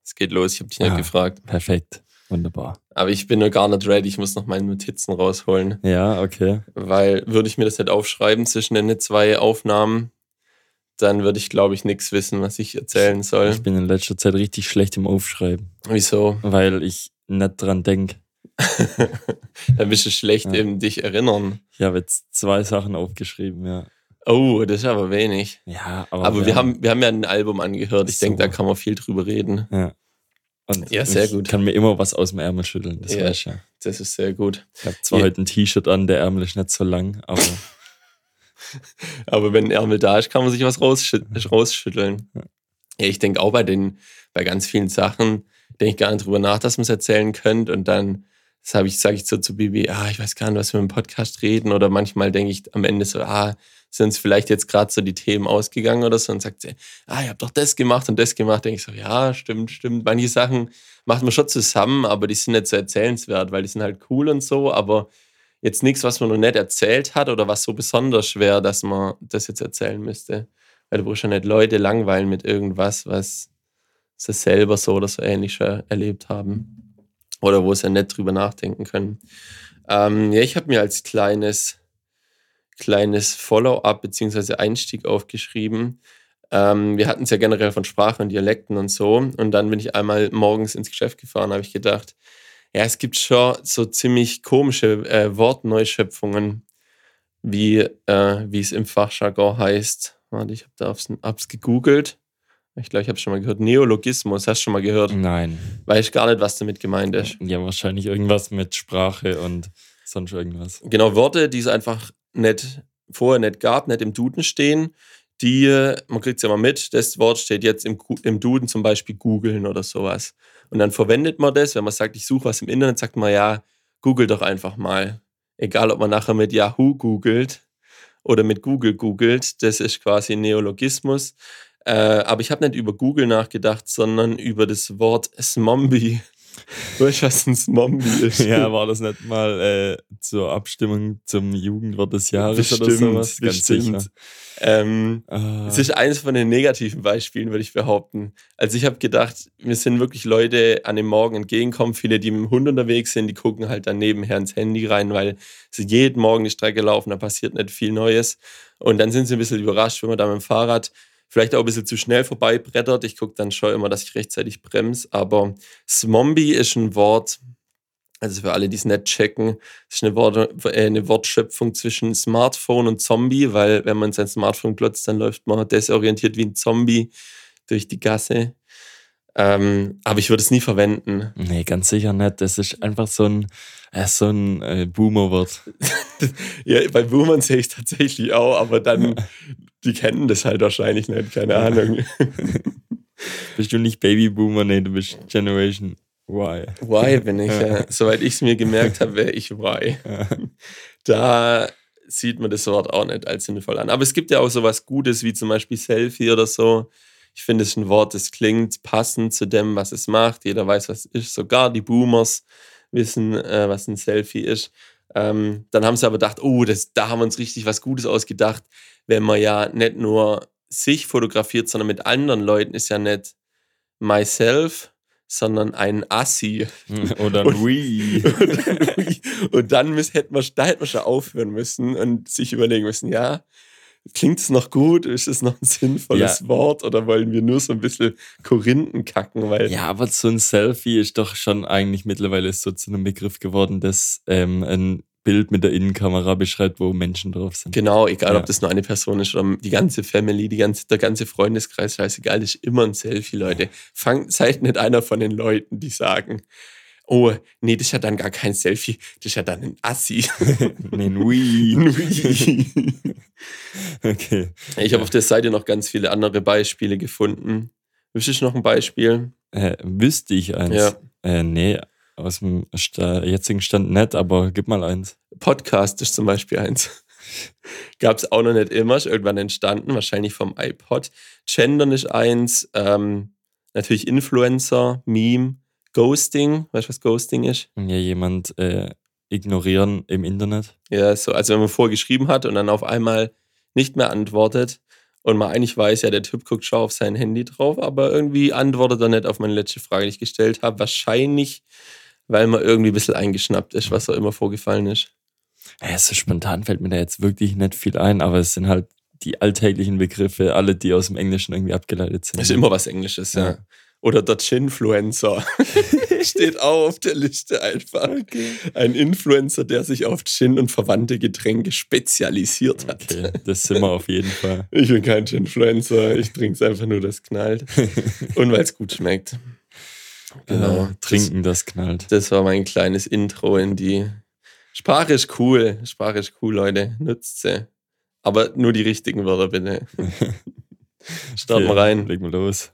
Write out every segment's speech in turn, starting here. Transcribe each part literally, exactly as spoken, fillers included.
Es geht los, ich habe dich nicht Ah, gefragt. Perfekt, wunderbar. Aber ich bin noch gar nicht ready, ich muss noch meine Notizen rausholen. Ja, okay. Weil würde ich mir das nicht aufschreiben zwischen den zwei Aufnahmen, dann würde ich, glaube ich, nichts wissen, was ich erzählen soll. Ich bin in letzter Zeit richtig schlecht im Aufschreiben. Wieso? Weil ich nicht dran denke. Dann bist du schlecht Ja. im dich erinnern. Ich habe jetzt zwei Sachen aufgeschrieben, ja. Oh, das ist aber wenig. Ja, aber, Aber wir haben, wir haben ja ein Album angehört. Ich So. denke, da kann man viel drüber reden. Ja. Und Ja, sehr ich gut. kann mir immer was aus dem Ärmel schütteln, das Ja. weißt du ja. Das ist sehr gut. Ich habe zwar Ja. heute ein T-Shirt an, der Ärmel ist nicht so lang, aber Aber wenn ein Ärmel da ist, kann man sich was rausschü- rausschütteln. Ja. Ja, ich denke auch bei den, bei ganz vielen Sachen, denke ich gar nicht drüber nach, dass man es erzählen könnte. Und dann das habe ich, sage ich so zu Bibi, ah, ich weiß gar nicht, was wir im Podcast reden. Oder manchmal denke ich am Ende so, ah, sind uns vielleicht jetzt gerade so die Themen ausgegangen oder so. Und sagt sie, ah, ihr habt doch das gemacht und das gemacht. Denke ich so, ja, stimmt, stimmt. Manche Sachen macht man schon zusammen, aber die sind nicht so erzählenswert, weil die sind halt cool und so. Aber jetzt nichts, was man noch nicht erzählt hat oder was so besonders schwer, dass man das jetzt erzählen müsste. Weil du brauchst ja nicht Leute langweilen mit irgendwas, was sie selber so oder so ähnlich schon erlebt haben. Oder wo sie nicht drüber nachdenken können. Ähm, ja, ich habe mir als kleines, kleines Follow-up bzw. Einstieg aufgeschrieben. Ähm, wir hatten es ja generell von Sprache und Dialekten und so. Und dann bin ich einmal morgens ins Geschäft gefahren, habe ich gedacht, ja, es gibt schon so ziemlich komische äh, Wortneuschöpfungen, wie äh, wie es im Fachjargon heißt. Warte, ich habe da aufs, hab's gegoogelt. Ich glaube, ich habe schon mal gehört. Neologismus, hast du schon mal gehört? nein. Weiß gar nicht, was damit gemeint ist. Ja, wahrscheinlich irgendwas mit Sprache und sonst irgendwas. Genau, Worte, die es einfach nicht vorher nicht gab, nicht im Duden stehen, die, äh, man kriegt es ja mal mit, das Wort steht jetzt im, Gu- im Duden zum Beispiel googeln oder sowas. Und dann verwendet man das, wenn man sagt, ich suche was im Internet, sagt man ja, google doch einfach mal. Egal, ob man nachher mit Yahoo googelt oder mit Google googelt, das ist quasi ein Neologismus. Äh, aber ich habe nicht über Google nachgedacht, sondern über das Wort Smombie. Weißt du, was ein Smombie ist? Ja, war das nicht mal äh, zur Abstimmung zum Jugendwort des Jahres oder Bestimmt, sowas? Ganz bestimmt. sicher. Ähm, Ah, Es ist eines von den negativen Beispielen, würde ich behaupten. Also ich habe gedacht, mir sind wirklich Leute an dem Morgen entgegenkommen, viele, die mit dem Hund unterwegs sind, die gucken halt dann nebenher ins Handy rein, weil sie jeden Morgen die Strecke laufen, da passiert nicht viel Neues. Und dann sind sie ein bisschen überrascht, wenn man da mit dem Fahrrad vielleicht auch ein bisschen zu schnell vorbeibrettert. Ich gucke dann schon immer, dass ich rechtzeitig bremse. Aber Smombie ist ein Wort, also für alle, die es nicht checken, das ist eine, Wort, äh, eine Wortschöpfung zwischen Smartphone und Zombie, weil wenn man sein Smartphone glotzt, dann läuft man desorientiert wie ein Zombie durch die Gasse. Ähm, aber ich würde es nie verwenden. nee, ganz sicher nicht. Das ist einfach so ein, äh, so ein äh, Boomer-Wort. Ja, bei Boomern sehe ich es tatsächlich auch, aber dann, die kennen das halt wahrscheinlich nicht, keine Ahnung. Bist du nicht Baby-Boomer? Nee, du bist Generation Y. Y bin ich, ja. Soweit ich es mir gemerkt habe, wäre ich Y. Ja. Da sieht man das Wort auch nicht als sinnvoll an. Aber es gibt ja auch sowas Gutes, wie zum Beispiel Selfie oder so. Ich finde, es ist ein Wort, das klingt passend zu dem, was es macht. Jeder weiß, was es ist. Sogar die Boomers wissen, äh, was ein Selfie ist. Ähm, dann haben sie aber gedacht, oh, das, da haben wir uns richtig was Gutes ausgedacht. Wenn man ja nicht nur sich fotografiert, sondern mit anderen Leuten, ist ja nicht myself, sondern ein Assi. Oder ein Wii. Und dann, und dann müssen, hätten wir, da hätten wir schon aufhören müssen und sich überlegen müssen, ja, klingt es noch gut? Ist es noch ein sinnvolles Ja. Wort oder wollen wir nur so ein bisschen Korinthen kacken? Weil Ja, aber so ein Selfie ist doch schon eigentlich mittlerweile so zu einem Begriff geworden, das ähm, ein Bild mit der Innenkamera beschreibt, wo Menschen drauf sind. genau, egal Ja. ob das nur eine Person ist oder die ganze Family, die ganze, der ganze Freundeskreis, scheißegal, das ist immer ein Selfie, Leute. Fangt, seid nicht einer von den Leuten, die sagen, oh, nee, das ist ja dann gar kein Selfie, das ist ja dann ein Assi. Nee, ein Wii. Okay. Ich habe auf der Seite noch ganz viele andere Beispiele gefunden. Wüsstest du noch ein Beispiel? Äh, wüsste ich eins? Ja. Äh, nee, aus dem Sta- jetzigen Stand nicht, aber gib mal eins. Podcast ist zum Beispiel eins. Gab es auch noch nicht immer, ist irgendwann entstanden, wahrscheinlich vom iPod. Gendern ist eins, ähm, natürlich Influencer, Meme, Ghosting. Weißt du, was Ghosting ist? Ja, jemand äh, ignorieren im Internet. Ja, so, also wenn man vorgeschrieben hat und dann auf einmal nicht mehr antwortet Und man eigentlich weiß, ja, der Typ guckt schon auf sein Handy drauf, aber irgendwie antwortet er nicht auf meine letzte Frage, die ich gestellt habe. Wahrscheinlich, weil man irgendwie ein bisschen eingeschnappt ist, was auch immer vorgefallen ist. Ja, so spontan fällt mir da jetzt wirklich nicht viel ein, aber es sind halt die alltäglichen Begriffe, alle, die aus dem Englischen irgendwie abgeleitet sind. Ist immer was Englisches, ja. ja. Oder der Ginfluencer steht auch auf der Liste einfach. Okay. Ein Influencer, der sich auf Gin und verwandte Getränke spezialisiert hat. Okay, das sind wir auf jeden Fall. Ich bin kein Ginfluencer, ich trinke es einfach nur, das knallt. Und weil es gut schmeckt. Genau, äh, trinken, das, das knallt. Das war mein kleines Intro in die... Sprache ist cool, Sprache ist cool, Leute, nutzt sie. Aber nur die richtigen Wörter, bitte. Starten wir rein. Legen wir los.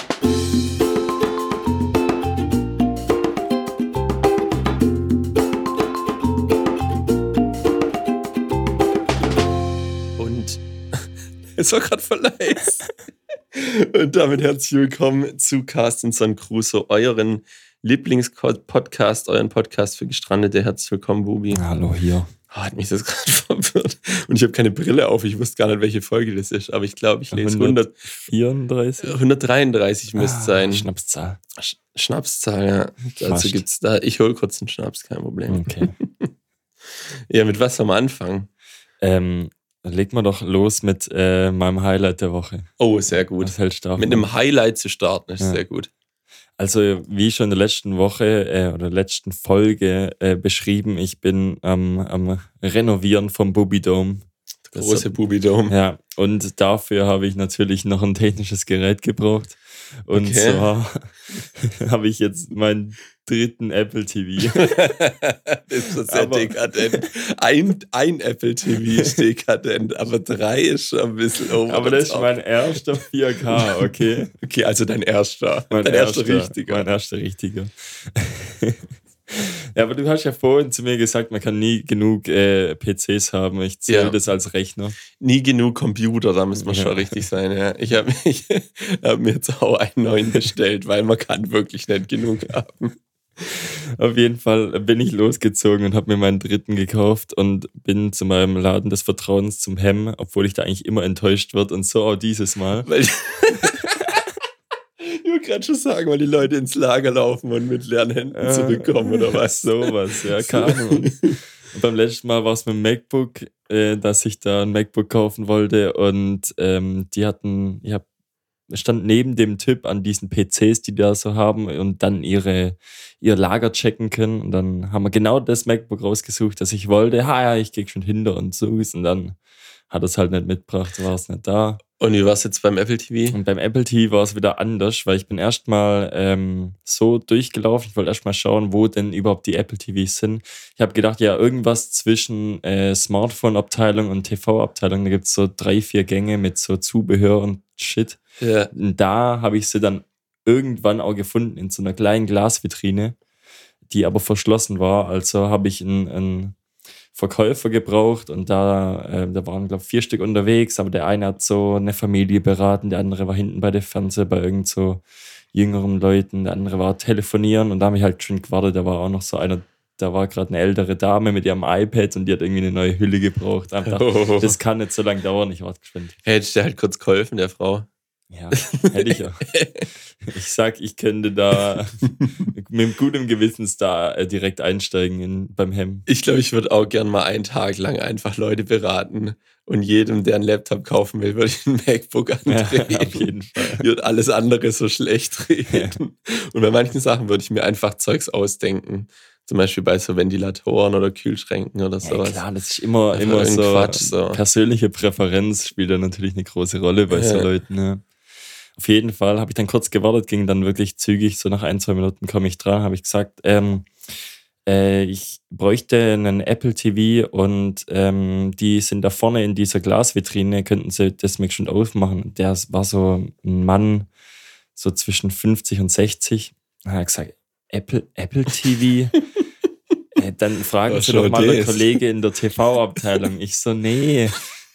Und es war gerade voll leise. Und damit herzlich willkommen zu Carstenson Crusoe, euren Lieblingspodcast, euren Podcast für Gestrandete. Herzlich willkommen, Bubi. Hallo hier. Oh, hat mich das gerade verwirrt. Und ich habe keine Brille auf. Ich wusste gar nicht, welche Folge das ist. Aber ich glaube, ich lese hundertvierunddreißig. hundertdreiunddreißig müsste es sein. Schnapszahl. Sch- Schnapszahl, ja. Dazu gibt's da. Ich hole kurz einen Schnaps, kein Problem. Okay. Ja, mit was sollen wir anfangen? Ähm, leg mal doch los mit äh, meinem Highlight der Woche. Oh, sehr gut. Was hältst du davon? Mit einem Highlight zu starten ist ja. sehr gut. Also wie schon in der letzten Woche äh, oder letzten Folge äh, beschrieben, ich bin ähm, am Renovieren vom Bubi Dome. Der große Bubi Dome. Ja, und dafür habe ich natürlich noch ein technisches Gerät gebraucht. Und okay. zwar habe ich jetzt meinen dritten Apple T V. Das ist schon sehr aber dekadent. Ein, ein Apple T V ist dekadent, aber drei ist schon ein bisschen over. Aber das ist mein erster vier K, okay? Okay, also dein erster. Mein dein erster, erster richtiger. Mein erster richtiger. Ja, aber du hast ja vorhin zu mir gesagt, man kann nie genug äh, P Cs haben. Ich zähle ja. das als Rechner. Nie genug Computer, da muss man ja. schon richtig sein. Ja. Ich habe hab mir jetzt auch einen neuen bestellt, weil man kann wirklich nicht genug haben. Auf jeden Fall bin ich losgezogen und habe mir meinen dritten gekauft und bin zu meinem Laden des Vertrauens zum Hem, obwohl ich da eigentlich immer enttäuscht wird und so auch dieses Mal. Weil ich wollte gerade schon sagen, weil die Leute ins Lager laufen und mit leeren Händen zurückkommen oder was. Sowas, ja, keine Ahnung. Und beim letzten Mal war es mit dem MacBook, äh, dass ich da ein MacBook kaufen wollte und ähm, die hatten, ich hab, stand neben dem Typ an diesen P Cs, die da so haben und dann ihre, ihr Lager checken können und dann haben wir genau das MacBook rausgesucht, das ich wollte. Ha ja, ich gehe schon hinter und so und dann hat er es halt nicht mitgebracht, war es nicht da. Und wie war es jetzt beim Apple T V? Und beim Apple T V war es wieder anders, weil ich bin erstmal ähm, so durchgelaufen. Ich wollte erstmal schauen, wo denn überhaupt die Apple T Vs sind. Ich habe gedacht, ja, irgendwas zwischen äh, Smartphone-Abteilung und T V-Abteilung. Da gibt es so drei, vier Gänge mit so Zubehör und Shit. Ja. Und da habe ich sie dann irgendwann auch gefunden in so einer kleinen Glasvitrine, die aber verschlossen war. Also habe ich einen, einen Verkäufer gebraucht und da, äh, da waren, glaube ich, vier Stück unterwegs, aber der eine hat so eine Familie beraten, der andere war hinten bei der Fernseher bei irgend so jüngeren Leuten, der andere war telefonieren und da habe ich halt schon gewartet, da war auch noch so einer, da war gerade eine ältere Dame mit ihrem iPad und die hat irgendwie eine neue Hülle gebraucht. Ich dachte, oh. Das kann nicht so lange dauern, ich warte geschwind. Hättest du halt kurz geholfen, der Frau? Ja, hätte ich auch. Ich sag, ich könnte da mit gutem Gewissens da äh, direkt einsteigen in, beim Hem. Ich glaube, ich würde auch gern mal einen Tag lang einfach Leute beraten und jedem, der einen Laptop kaufen will, würde ich ein MacBook andrehen. Ja, auf jeden Fall. Ich würde alles andere so schlecht reden. Ja. Und bei manchen Sachen würde ich mir einfach Zeugs ausdenken. Zum Beispiel bei so Ventilatoren oder Kühlschränken oder sowas. Ja, klar, das ist immer, immer so, Quatsch, so persönliche Präferenz spielt da natürlich eine große Rolle bei ja. so Leuten. Ja. Auf jeden Fall habe ich dann kurz gewartet, ging dann wirklich zügig, so nach ein, zwei Minuten komme ich dran, habe ich gesagt, ähm, äh, ich bräuchte einen Apple T V und ähm, die sind da vorne in dieser Glasvitrine, könnten sie das mir schon aufmachen. Der war so ein Mann, so zwischen fünfzig und sechzig. Dann habe ich gesagt, Apple, Apple T V? äh, dann fragen sie doch mal einen Kollege in der T V-Abteilung. Ich so, nee.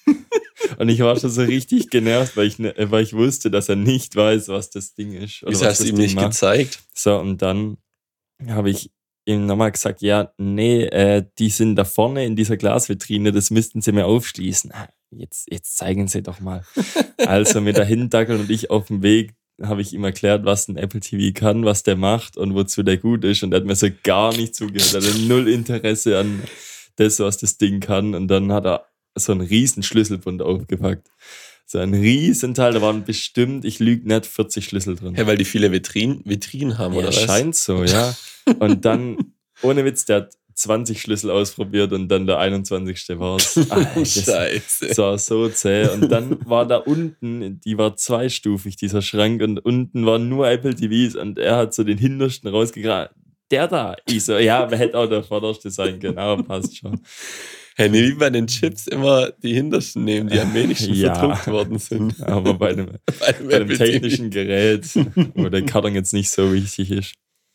Und ich war schon so richtig genervt, weil ich, weil ich wusste, dass er nicht weiß, was das Ding ist. Wieso hast du ihm nicht macht. gezeigt? So, und dann habe ich ihm nochmal gesagt, ja, nee, äh, die sind da vorne in dieser Glasvitrine, das müssten sie mir aufschließen. jetzt, jetzt zeigen Sie doch mal. Also mit dahin dackeln und ich auf dem Weg habe ich ihm erklärt, was ein Apple T V kann, was der macht und wozu der gut ist. Und er hat mir so gar nicht zugehört. Er hatte null Interesse an das, was das Ding kann. Und dann hat er so einen riesen Schlüsselbund aufgepackt. So ein riesen Teil, da waren bestimmt, ich lüge nicht, vierzig Schlüssel drin. Ja, weil die viele Vitrinen, Vitrinen haben, ja, oder was? Scheint so, ja. Und dann, ohne Witz, der hat zwanzig Schlüssel ausprobiert und dann der einundzwanzigste war es. Scheiße. Das war so zäh. Und dann war da unten, die war zweistufig, dieser Schrank, und unten waren nur Apple T Vs und er hat so den hintersten rausgegraben. Der da. Ich so, ja, man hätte auch der vorderste sein können, aber passt schon. Hey, nee, wie bei den Chips immer die hintersten nehmen, die am wenigsten ja, verdruckt worden sind. Aber bei einem, bei einem, bei einem technischen Gerät, wo der Karton jetzt nicht so wichtig ist.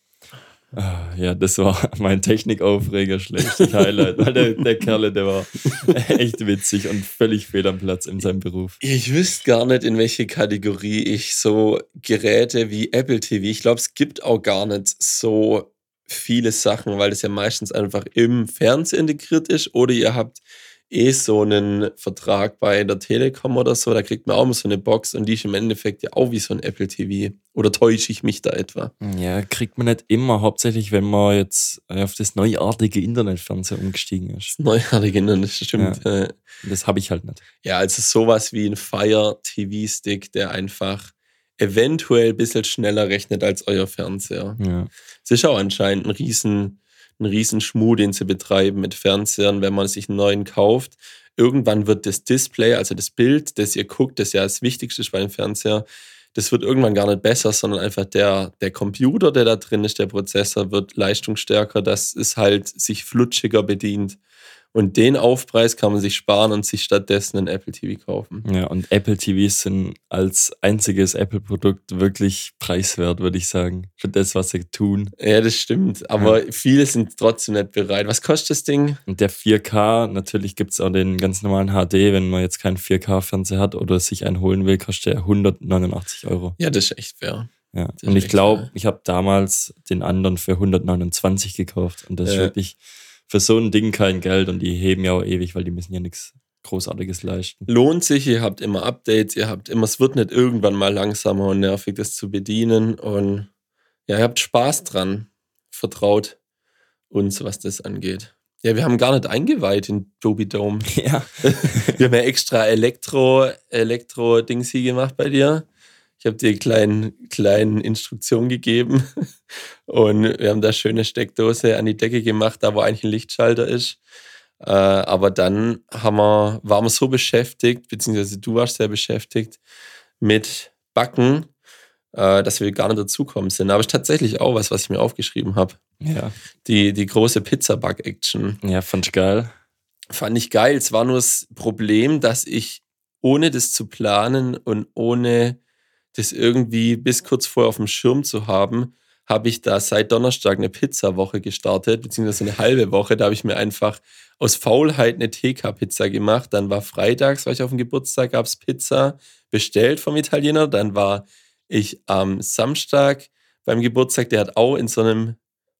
Ja, das war mein Technikaufreger schlecht, Highlight, weil der, der Kerl, der war echt witzig und völlig fehl am Platz in seinem Beruf. Ich wüsste gar nicht, in welche Kategorie ich so Geräte wie Apple T V, ich glaube, es gibt auch gar nicht so viele Sachen, weil das ja meistens einfach im Fernseher integriert ist, oder ihr habt eh so einen Vertrag bei der Telekom oder so, da kriegt man auch mal so eine Box und die ist im Endeffekt ja auch wie so ein Apple T V. Oder täusche ich mich da etwa? Ja, kriegt man nicht immer, hauptsächlich wenn man jetzt auf das neuartige Internetfernsehen umgestiegen ist. Das neuartige Internet, stimmt. Ja, das habe ich halt nicht. Ja, also sowas wie ein Fire T V-Stick, der einfach eventuell ein bisschen schneller rechnet als euer Fernseher. Ja. Es ist auch anscheinend ein riesen, ein riesen Schmuh, den sie betreiben mit Fernsehern, wenn man sich einen neuen kauft. Irgendwann wird das Display, also das Bild, das ihr guckt, das ja das Wichtigste ist bei dem Fernseher, das wird irgendwann gar nicht besser, sondern einfach der, der Computer, der da drin ist, der Prozessor, wird leistungsstärker, dass es halt sich flutschiger bedient. Und den Aufpreis kann man sich sparen und sich stattdessen ein Apple T V kaufen. Ja, und Apple T Vs sind als einziges Apple-Produkt wirklich preiswert, würde ich sagen, für das, was sie tun. Ja, das stimmt, aber ja, viele sind trotzdem nicht bereit. Was kostet das Ding? Und der vier K, natürlich gibt es auch den ganz normalen H D, wenn man jetzt keinen vier K-Fernseher hat oder sich einen holen will, kostet der hundertneunundachtzig Euro. Ja, das ist echt fair. Ja. Und ich glaube, ich habe damals den anderen für hundertneunundzwanzig gekauft und das ist ja wirklich für so ein Ding kein Geld und die heben ja auch ewig, weil die müssen ja nichts Großartiges leisten. Lohnt sich, ihr habt immer Updates, ihr habt immer, es wird nicht irgendwann mal langsamer und nervig, das zu bedienen und ja, ihr habt Spaß dran, vertraut uns, was das angeht. Ja, wir haben gar nicht eingeweiht in Dolby Dome. Ja. Wir haben ja extra Elektro, Elektro-Dings hier gemacht bei dir. Ich habe dir kleinen kleinen Instruktionen gegeben und wir haben da schöne Steckdose an die Decke gemacht, da wo eigentlich ein Lichtschalter ist. Äh, aber dann haben wir, waren wir so beschäftigt, beziehungsweise du warst sehr beschäftigt mit Backen, äh, dass wir gar nicht dazukommen sind. Aber es ist tatsächlich auch was, was ich mir aufgeschrieben habe. Ja. Die, die große Pizza-Back-Action. Ja, fand ich geil. Fand ich geil. Es war nur das Problem, dass ich ohne das zu planen und ohne das irgendwie bis kurz vorher auf dem Schirm zu haben, habe ich da seit Donnerstag eine Pizzawoche gestartet, beziehungsweise eine halbe Woche. Da habe ich mir einfach aus Faulheit eine T K-Pizza gemacht. Dann war freitags, war ich auf dem Geburtstag, gab es Pizza bestellt vom Italiener. Dann war ich am Samstag beim Geburtstag, der hat auch in so einem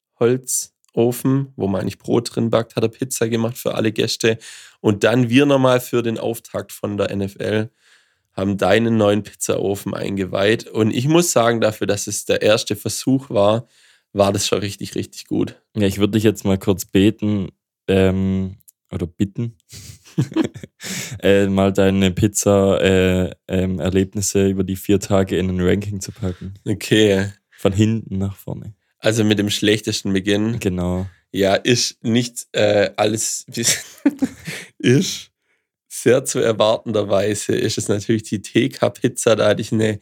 Holzofen, wo man eigentlich Brot drin backt, hat er Pizza gemacht für alle Gäste. Und dann wir nochmal für den Auftakt von der N F L haben deinen neuen Pizzaofen eingeweiht. Und ich muss sagen, dafür, dass es der erste Versuch war, war das schon richtig, richtig gut. Ja, ich würde dich jetzt mal kurz beten ähm, oder bitten, äh, mal deine Pizza-Erlebnisse äh, ähm, über die vier Tage in ein Ranking zu packen. Okay. Von hinten nach vorne. Also mit dem schlechtesten Beginn. Genau. Ja, ist nicht äh, alles, ist sehr zu erwartenderweise ist es natürlich die T K-Pizza. Da hatte ich eine,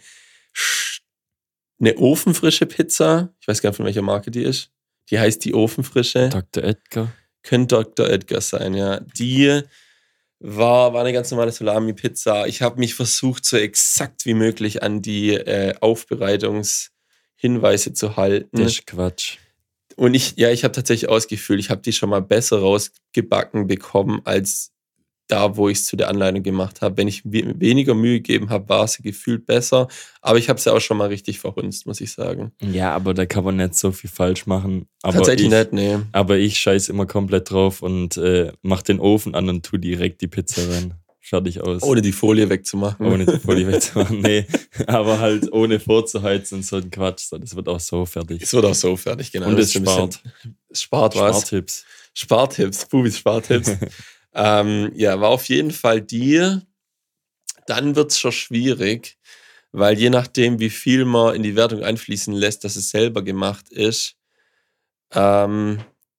eine ofenfrische Pizza. Ich weiß gar nicht, von welcher Marke die ist. Die heißt die ofenfrische. Doktor Edgar. Könnte Doktor Edgar sein, ja. Die war, war eine ganz normale Salami-Pizza. Ich habe mich versucht, so exakt wie möglich an die äh, Aufbereitungshinweise zu halten. Das ist Quatsch. Und ich, ja, ich habe tatsächlich ausgefühlt, ich habe die schon mal besser rausgebacken bekommen als da, wo ich es zu der Anleitung gemacht habe. Wenn ich weniger Mühe gegeben habe, war sie gefühlt besser. Aber ich habe es ja auch schon mal richtig verhunzt, muss ich sagen. Ja, aber da kann man nicht so viel falsch machen. Aber Tatsächlich ich, nicht, nee. Aber ich scheiß immer komplett drauf und äh, mach den Ofen an und tu direkt die Pizza rein. fertig aus. Ohne die Folie wegzumachen. Ohne die Folie wegzumachen, nee. Aber halt ohne vorzuheizen und so ein Quatsch. Das wird auch so fertig. Es wird auch so fertig, genau. Und es spart. Es spart was? Spartipps. Spartipps, Bubis Spartipps. ähm, ja, war auf jeden Fall die. Dann wird es schon schwierig, weil je nachdem, wie viel man in die Wertung einfließen lässt, dass es selber gemacht ist, ähm,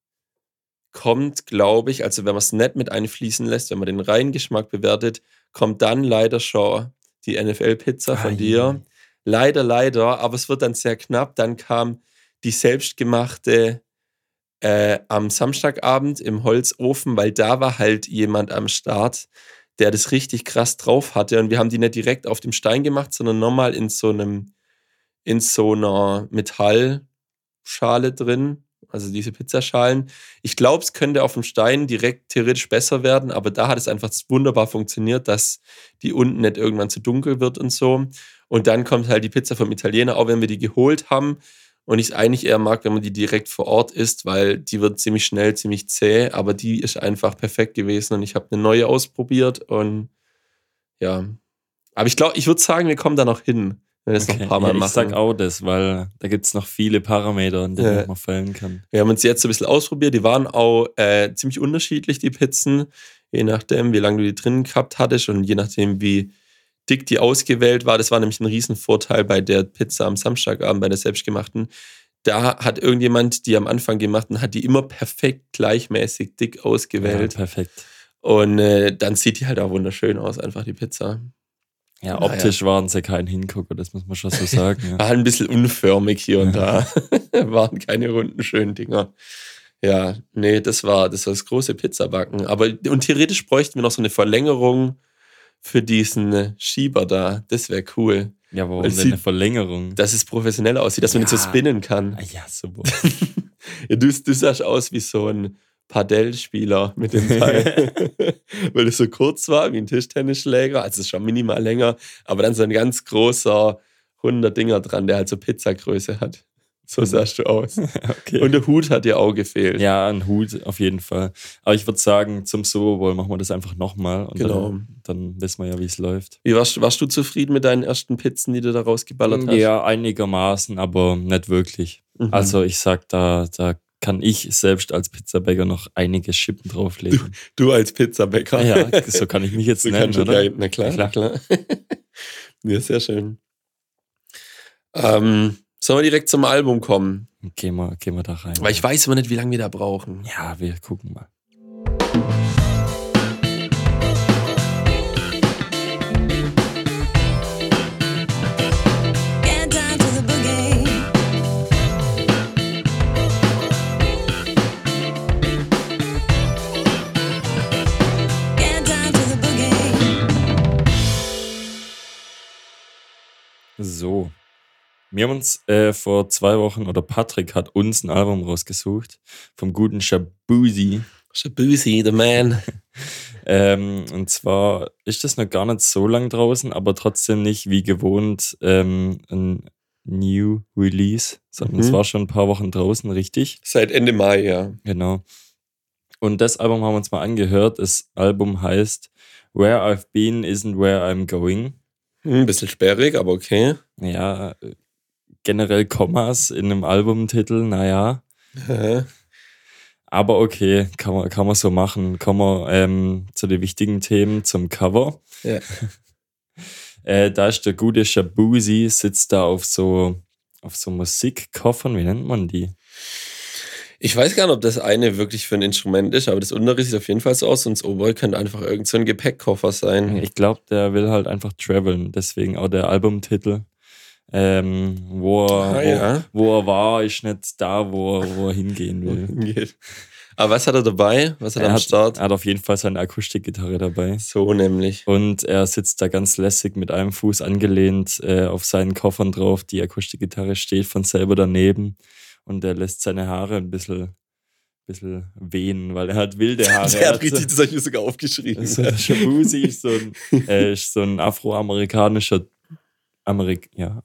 kommt, glaube ich, also wenn man es nicht mit einfließen lässt, wenn man den reinen Geschmack bewertet, kommt dann leider schon die N F L-Pizza von ah, dir. Ja. Leider, leider, aber es wird dann sehr knapp. Dann kam die selbstgemachte äh, am Samstagabend im Holzofen, weil da war halt jemand am Start, der das richtig krass drauf hatte. Und wir haben die nicht direkt auf dem Stein gemacht, sondern nochmal in so einem, in so einer Metallschale drin. Also diese Pizzaschalen. Ich glaube, es könnte auf dem Stein direkt theoretisch besser werden, aber da hat es einfach wunderbar funktioniert, dass die unten nicht irgendwann zu dunkel wird und so. Und dann kommt halt die Pizza vom Italiener, auch wenn wir die geholt haben. Und ich es eigentlich eher mag, wenn man die direkt vor Ort isst, weil die wird ziemlich schnell, ziemlich zäh, aber die ist einfach perfekt gewesen und ich habe eine neue ausprobiert und ja. Aber ich glaube, ich würde sagen, wir kommen da noch hin, wenn wir das okay. noch ein paar Mal ja, ich machen. Ich sag auch das, weil da gibt es noch viele Parameter, an denen ja. man fällen kann. Wir haben uns jetzt so ein bisschen ausprobiert, die waren auch äh, ziemlich unterschiedlich, die Pizzen, je nachdem, wie lange du die drin gehabt hattest und je nachdem, wie dick die ausgewählt war. Das war nämlich ein Riesenvorteil bei der Pizza am Samstagabend, bei der selbstgemachten. Da hat irgendjemand die am Anfang gemacht und hat die immer perfekt gleichmäßig dick ausgewählt. Ja, perfekt. Und äh, dann sieht die halt auch wunderschön aus, einfach die Pizza. Ja, optisch naja. waren sie kein Hingucker, das muss man schon so sagen. Ja. War ein bisschen unförmig hier und da. Waren keine runden, schönen Dinger. Ja, nee, das war das, war das große Pizzabacken. Aber und theoretisch bräuchten wir noch so eine Verlängerung für diesen Schieber da. Das wäre cool. Ja, warum denn eine Verlängerung? Dass es professionell aussieht, dass man ja. nicht so spinnen kann. Ja, super. ja, du, du sahst aus wie so ein Padellspieler mit dem Teil. Weil es so kurz war, wie ein Tischtennisschläger. Also es ist schon minimal länger, aber dann so ein ganz großer hundert Dinger dran, der halt so Pizzagröße hat. So sahst du aus. Okay. Und der Hut hat dir auch gefehlt. Ja, ein Hut auf jeden Fall. Aber ich würde sagen, zum Super Bowl machen wir das einfach nochmal. Und genau. Dann, dann wissen wir ja, wie es läuft. Wie warst, warst du zufrieden mit deinen ersten Pizzen, die du da rausgeballert hast? Ja, einigermaßen, aber nicht wirklich. Mhm. Also ich sag, da, da kann ich selbst als Pizzabäcker noch einige Schippen drauflegen. Du, du als Pizzabäcker? Ja, so kann ich mich jetzt so nennen, oder? Ja, na klar, na klar. Ja, sehr schön. Ähm... Sollen wir direkt zum Album kommen? Gehen wir, gehen wir da rein. Weil ich weiß immer nicht, wie lange wir da brauchen. Ja, wir gucken mal. So. Wir haben uns äh, vor zwei Wochen, oder Patrick hat uns ein Album rausgesucht, vom guten Shaboozey. Shaboozey, the man. ähm, und zwar ist das noch gar nicht so lang draußen, aber trotzdem nicht wie gewohnt ähm, ein New Release, sondern mhm. es war schon ein paar Wochen draußen, richtig? Seit Ende Mai, ja. Genau. Und das Album haben wir uns mal angehört. Das Album heißt Where I've Been Isn't Where I'm Going. Ein bisschen sperrig, aber okay. Ja, generell Kommas in einem Albumtitel, naja. Aha. Aber okay, kann man, kann man so machen. Kommen wir ähm, zu den wichtigen Themen, zum Cover. Ja. äh, da ist der gute Shaboozey, sitzt da auf so, auf so Musikkoffern, wie nennt man die? Ich weiß gar nicht, ob das eine wirklich für ein Instrument ist, aber das untere sieht auf jeden Fall so aus und das obere könnte einfach irgend so ein Gepäckkoffer sein. Ich glaube, der will halt einfach traveln, deswegen auch der Albumtitel. Ähm, wo, er, ah, ja. wo, wo er war, ist nicht da, wo er, wo er hingehen will. Aber was hat er dabei? Was hat er, er am hat, Start? Er hat auf jeden Fall seine Akustikgitarre dabei. So nämlich. Und er sitzt da ganz lässig mit einem Fuß angelehnt äh, auf seinen Koffern drauf. Die Akustikgitarre steht von selber daneben und er lässt seine Haare ein bisschen, bisschen wehen, weil er hat wilde Haare. Er hat richtig, das habe ich mir sogar aufgeschrieben. Also, Shaboozey ist so ein, äh, ist so ein afroamerikanischer Amerik- ja,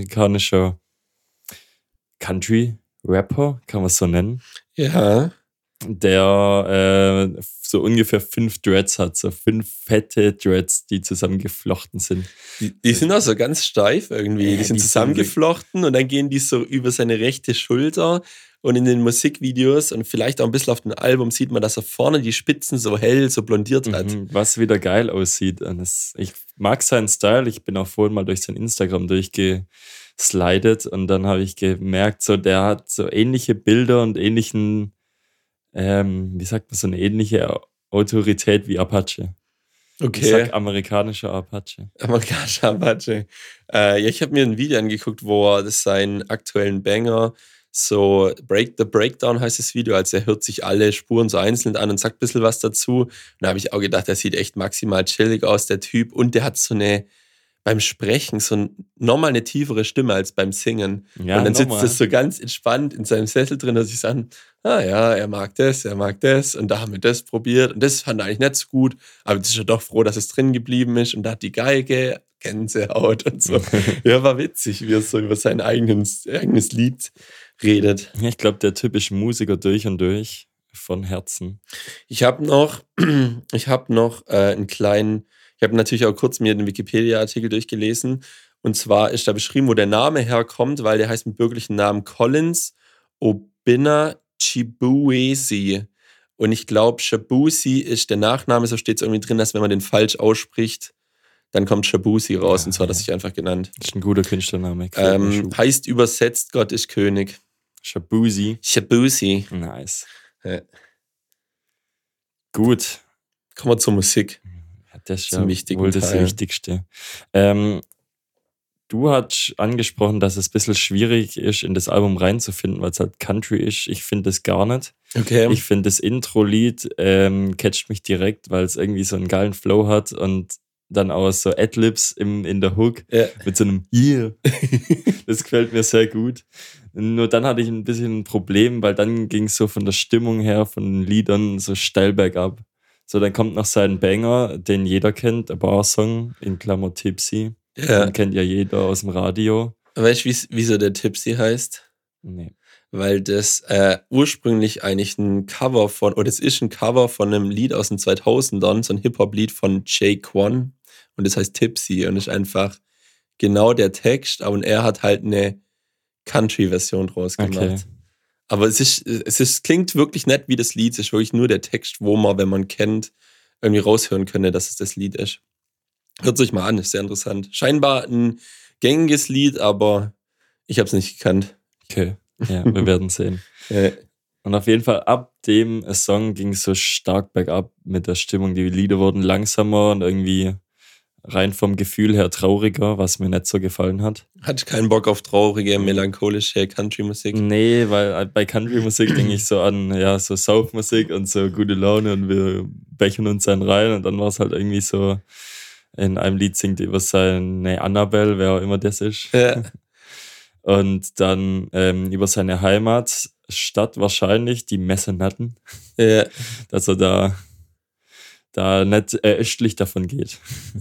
afroamerikanischer Country-Rapper, kann man es so nennen. Ja. der äh, so ungefähr fünf Dreads hat, so fünf fette Dreads, die zusammengeflochten sind. Die, die sind auch so ganz steif irgendwie, Ja, die sind die zusammengeflochten und dann gehen die so über seine rechte Schulter und in den Musikvideos und vielleicht auch ein bisschen auf dem Album sieht man, dass er vorne die Spitzen so hell, so blondiert hat. Mhm, was wieder geil aussieht. Und das, ich mag seinen Style, ich bin auch vorhin mal durch sein Instagram durchgeslidet und dann habe ich gemerkt, so der hat so ähnliche Bilder und ähnlichen Ähm, wie sagt man, so eine ähnliche Autorität wie Apache. Okay. Ich sag amerikanischer Apache. Amerikanischer Apache. Äh, ja, ich habe mir ein Video angeguckt, wo er das seinen aktuellen Banger, so Break the Breakdown heißt das Video, also er hört sich alle Spuren so einzeln an und sagt ein bisschen was dazu. Und da habe ich auch gedacht, der sieht echt maximal chillig aus, der Typ. Und der hat so eine, beim Sprechen so ein, nochmal eine tiefere Stimme als beim Singen. Ja, und dann sitzt nochmal. das so ganz entspannt in seinem Sessel drin und sich an, ah ja, er mag das, er mag das und da haben wir das probiert und das fand er eigentlich nicht so gut, aber jetzt ist er doch froh, dass es drin geblieben ist und da hat die Geige, Gänsehaut und so. Ja, war witzig, wie er so über sein eigenes, eigenes Lied redet. Ich glaube, der typische Musiker durch und durch, von Herzen. Ich habe noch, ich habe noch äh, einen kleinen, ich habe natürlich auch kurz mir den Wikipedia-Artikel durchgelesen und zwar ist da beschrieben, wo der Name herkommt, weil der heißt mit bürgerlichen Namen Collins Obinna Chibuezi. Und ich glaube, Shabuzi ist der Nachname, so steht es irgendwie drin, dass wenn man den falsch ausspricht, dann kommt Shabuzi raus. Ja, und so hat er ja. sich einfach genannt. Das ist ein guter Künstlername. Gefällt mir Ähm, schon. heißt übersetzt, Gott ist König. Shabuzi. Shabuzi. Nice. Ja. Gut. Kommen wir zur Musik. Ja, das ist Zum ja wichtigen wohl das Teil. Wichtigste. Ähm, du hast angesprochen, dass es ein bisschen schwierig ist, in das Album reinzufinden, weil es halt Country ist. Ich finde das gar nicht. Okay. Ich finde das Intro-Lied ähm, catcht mich direkt, weil es irgendwie so einen geilen Flow hat und dann auch so Adlibs im, in der Hook ja. mit so einem Yeah. Das gefällt mir sehr gut. Nur dann hatte ich ein bisschen ein Problem, weil dann ging es so von der Stimmung her, von den Liedern so steil bergab. So, dann kommt noch sein Banger, den jeder kennt, A Bar Song, in Klammer Tipsy. Ja. Den kennt ja jeder aus dem Radio. Weißt du, wie's- wieso der Tipsy heißt? Nee. Weil das äh, ursprünglich eigentlich ein Cover von, oder es ist ein Cover von einem Lied aus den zweitausendern, so ein Hip-Hop-Lied von Jay Quan und das heißt Tipsy und ist einfach genau der Text, aber er hat halt eine Country-Version draus gemacht. Okay. Aber es ist, es ist, klingt wirklich nett wie das Lied, es ist wirklich nur der Text, wo man, wenn man kennt, irgendwie raushören könnte, dass es das Lied ist. Hört sich mal an, ist sehr interessant. Scheinbar ein gängiges Lied, aber ich habe es nicht gekannt. Okay. Ja, wir werden sehen. Äh, Und auf jeden Fall ab dem Song ging es so stark bergab mit der Stimmung. Die Lieder wurden langsamer und irgendwie rein vom Gefühl her trauriger, was mir nicht so gefallen hat. Hatte ich keinen Bock auf traurige, melancholische Country-Musik. Nee, weil bei Country-Musik denke ich so an, ja, so Saufmusik und so gute Laune und wir bechern uns dann rein und dann war es halt irgendwie so, in einem Lied singt über seine Annabelle, wer auch immer das ist. Ja. Und dann ähm, über seine Heimatstadt wahrscheinlich, die Messenatten, Ja. dass er da, da nicht äh, östlich davon geht.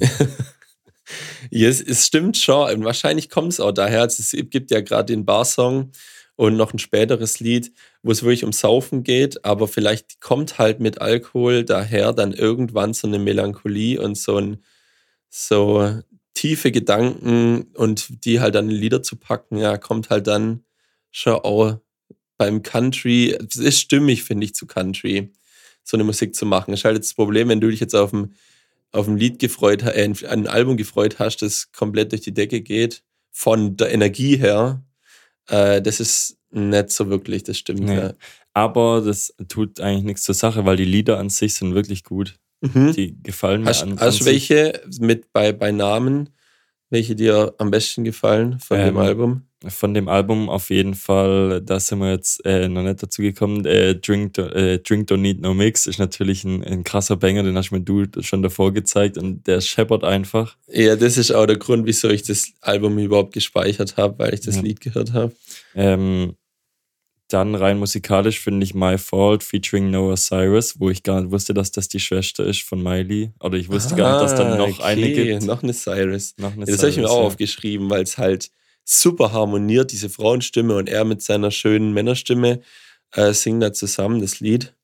Ja, es, es stimmt schon. Und wahrscheinlich kommt es auch daher. Es gibt ja gerade den Bar-Song und noch ein späteres Lied, wo es wirklich um Saufen geht, aber vielleicht kommt halt mit Alkohol daher dann irgendwann so eine Melancholie und so ein so tiefe Gedanken und die halt dann in Lieder zu packen, ja, kommt halt dann schon auch beim Country, es ist stimmig, finde ich, zu Country, so eine Musik zu machen. Das ist halt jetzt das Problem, wenn du dich jetzt auf ein, auf ein Lied gefreut, äh, ein Album gefreut hast, das komplett durch die Decke geht, von der Energie her, äh, das ist nicht so wirklich, das stimmt. Nee. Ja. Aber das tut eigentlich nichts zur Sache, weil die Lieder an sich sind wirklich gut. Mhm. Die gefallen mir Hast, an, hast an sich. welche mit bei, bei Namen, welche dir am besten gefallen von dem Ähm, Album? Von dem Album auf jeden Fall, da sind wir jetzt äh, noch nicht dazu gekommen. Äh, Drink, Do- äh, Drink Don't Need No Mix ist natürlich ein, ein krasser Banger, den hast mir du schon davor gezeigt und der scheppert einfach. Ja, das ist auch der Grund, wieso ich das Album überhaupt gespeichert habe, weil ich das Ja. Lied gehört habe. Ähm, dann rein musikalisch finde ich My Fault featuring Noah Cyrus, wo ich gar nicht wusste, dass das die Schwester ist von Miley. Oder ich wusste gar nicht, dass da noch Ah, eine gibt. Noch eine Cyrus. Noch eine Ja, das habe ich mir Cyrus, auch ja. aufgeschrieben, weil es halt super harmoniert, diese Frauenstimme und er mit seiner schönen Männerstimme äh, singen da zusammen das Lied.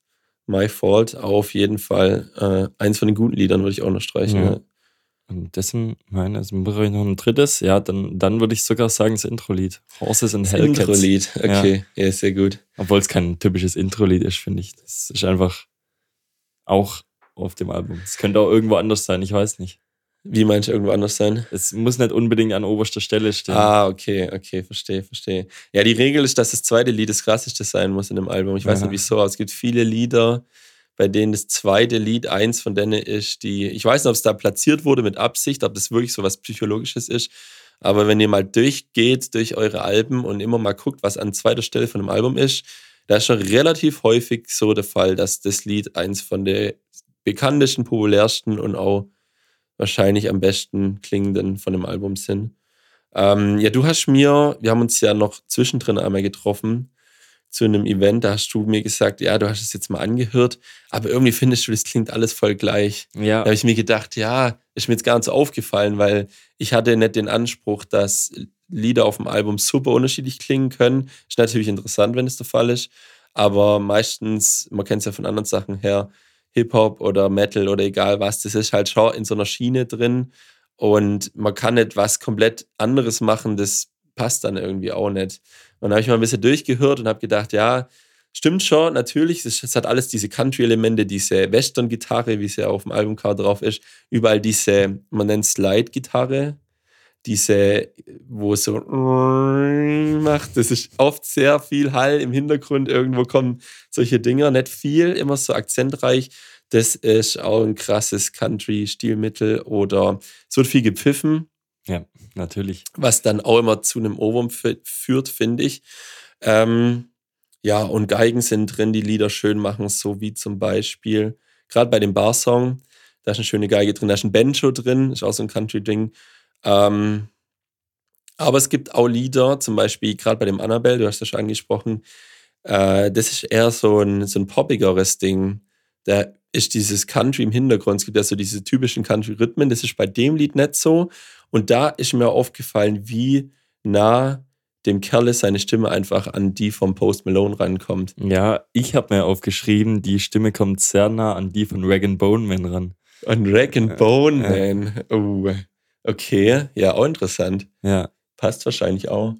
My Fault, auf jeden Fall äh, eins von den guten Liedern würde ich auch noch streichen. Ja. Ja. Und dessen, meine, also brauche ich noch ein drittes. Ja, dann, dann würde ich sogar sagen, das Intro-Lied. Horses and Hellcats. Intro-Lied, okay. Ja. ja, sehr gut. Obwohl es kein typisches Intro-Lied ist, finde ich. Das ist einfach auch auf dem Album. Es könnte auch irgendwo anders sein, ich weiß nicht. Wie meinst du irgendwo anders sein? Es muss nicht unbedingt an oberster Stelle stehen. Ah, okay, okay, verstehe, verstehe. Ja, die Regel ist, dass das zweite Lied das krasseste sein muss in dem Album. Ich weiß ja. nicht wieso, aber es gibt viele Lieder, bei denen das zweite Lied eins von denen ist, die, ich weiß nicht, ob es da platziert wurde mit Absicht, ob das wirklich so was Psychologisches ist, aber wenn ihr mal durchgeht durch eure Alben und immer mal guckt, was an zweiter Stelle von einem Album ist, da ist schon relativ häufig so der Fall, dass das Lied eins von der bekanntesten, populärsten und auch wahrscheinlich am besten klingenden von dem Album sind. Ähm, ja, du hast mir, wir haben uns ja noch zwischendrin einmal getroffen zu einem Event, da hast du mir gesagt, ja, du hast es jetzt mal angehört, aber irgendwie findest du, das klingt alles voll gleich. Ja. Da habe ich mir gedacht, ja, ist mir jetzt gar nicht so aufgefallen, weil ich hatte nicht den Anspruch, dass Lieder auf dem Album super unterschiedlich klingen können. Ist natürlich interessant, wenn es der Fall ist, aber meistens, man kennt es ja von anderen Sachen her, Hip-Hop oder Metal oder egal was, das ist halt schon in so einer Schiene drin und man kann nicht was komplett anderes machen, das passt dann irgendwie auch nicht. Und dann habe ich mal ein bisschen durchgehört und habe gedacht, ja, stimmt schon, natürlich, es hat alles diese Country-Elemente, diese Western-Gitarre, wie sie auf dem Albumcover drauf ist, überall diese, man nennt Slide-Gitarre, diese, wo es so macht, das ist oft sehr viel Hall im Hintergrund, irgendwo kommen solche Dinger, nicht viel, immer so akzentreich. Das ist auch ein krasses Country-Stilmittel oder es wird viel gepfiffen. Ja, natürlich. Was dann auch immer zu einem Ohrwurm f- führt, finde ich. Ähm, ja, und Geigen sind drin, die Lieder schön machen, so wie zum Beispiel, gerade bei dem Bar-Song, da ist eine schöne Geige drin, da ist ein Banjo drin, ist auch so ein Country-Ding. Ähm, aber es gibt auch Lieder, zum Beispiel gerade bei dem Annabelle, du hast das schon angesprochen, äh, das ist eher so ein, so ein poppigeres Ding. Da ist dieses Country im Hintergrund, es gibt ja so diese typischen Country-Rhythmen, das ist bei dem Lied nicht so. Und da ist mir aufgefallen, wie nah dem Kerle seine Stimme einfach an die vom Post Malone rankommt. Ja, ich habe mir aufgeschrieben, die Stimme kommt sehr nah an die von Rag and Bone Man ran. An Rag and Bone Man, ja. Oh, okay, ja, auch interessant. Ja. Passt wahrscheinlich auch.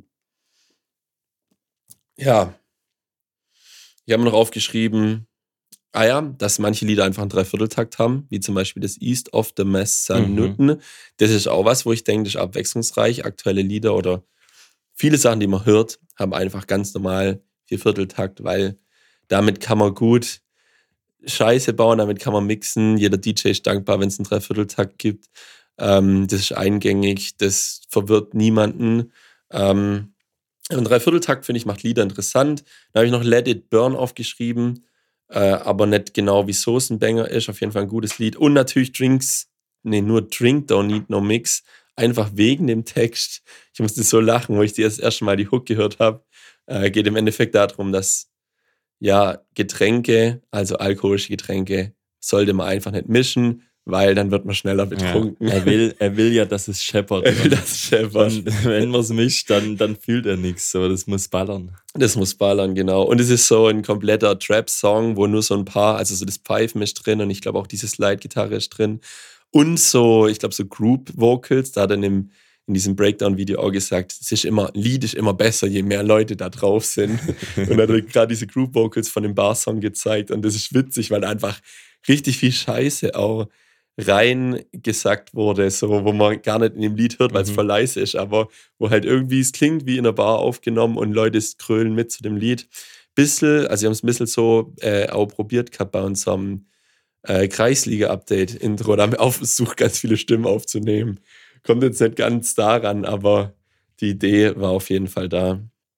Ja. Ich habe noch aufgeschrieben, ah ja, dass manche Lieder einfach einen Dreivierteltakt haben, wie zum Beispiel das East of the Massanutten. Mhm. Das ist auch was, wo ich denke, das ist abwechslungsreich. Aktuelle Lieder oder viele Sachen, die man hört, haben einfach ganz normal Viervierteltakt, weil damit kann man gut Scheiße bauen, damit kann man mixen. Jeder D J ist dankbar, wenn es einen Dreivierteltakt gibt. Ähm, das ist eingängig, das verwirrt niemanden. Ähm, ein Dreivierteltakt, finde ich, macht Lieder interessant. Dann habe ich noch Let It Burn aufgeschrieben, äh, aber nicht genau, wieso es ein Banger ist. Auf jeden Fall ein gutes Lied. Und natürlich Drinks, nee, nur Drink, Don't Need No Mix. Einfach wegen dem Text. Ich musste so lachen, wo ich das erste Mal die Hook gehört habe. Äh, geht im Endeffekt darum, dass ja Getränke, also alkoholische Getränke, sollte man einfach nicht mischen, weil dann wird man schneller betrunken. Ja, er, will, er will ja, dass es scheppert. Er will, dass es scheppert. Und wenn man es mischt, dann, dann fühlt er nichts. So, das muss ballern. Das muss ballern, genau. Und es ist so ein kompletter Trap-Song, wo nur so ein paar, also so das Pfeifen ist drin und ich glaube auch diese Slide-Gitarre ist drin. Und so, ich glaube so Group-Vocals, da hat er in, dem, in diesem Breakdown-Video auch gesagt, es ist immer, ein Lied ist immer besser, je mehr Leute da drauf sind. Und er hat gerade diese Group-Vocals von dem Bar-Song gezeigt und das ist witzig, weil einfach richtig viel Scheiße auch reingesagt wurde, so, wo man gar nicht in dem Lied hört, weil es mhm. voll leise ist, aber wo halt irgendwie es klingt wie in einer Bar aufgenommen und Leute krölen mit zu dem Lied. Bissl, also wir haben es ein bisschen so äh, auch probiert gehabt bei unserem äh, Kreisliga-Update-Intro, da haben wir auch versucht, ganz viele Stimmen aufzunehmen. Kommt jetzt nicht ganz daran, aber die Idee war auf jeden Fall da.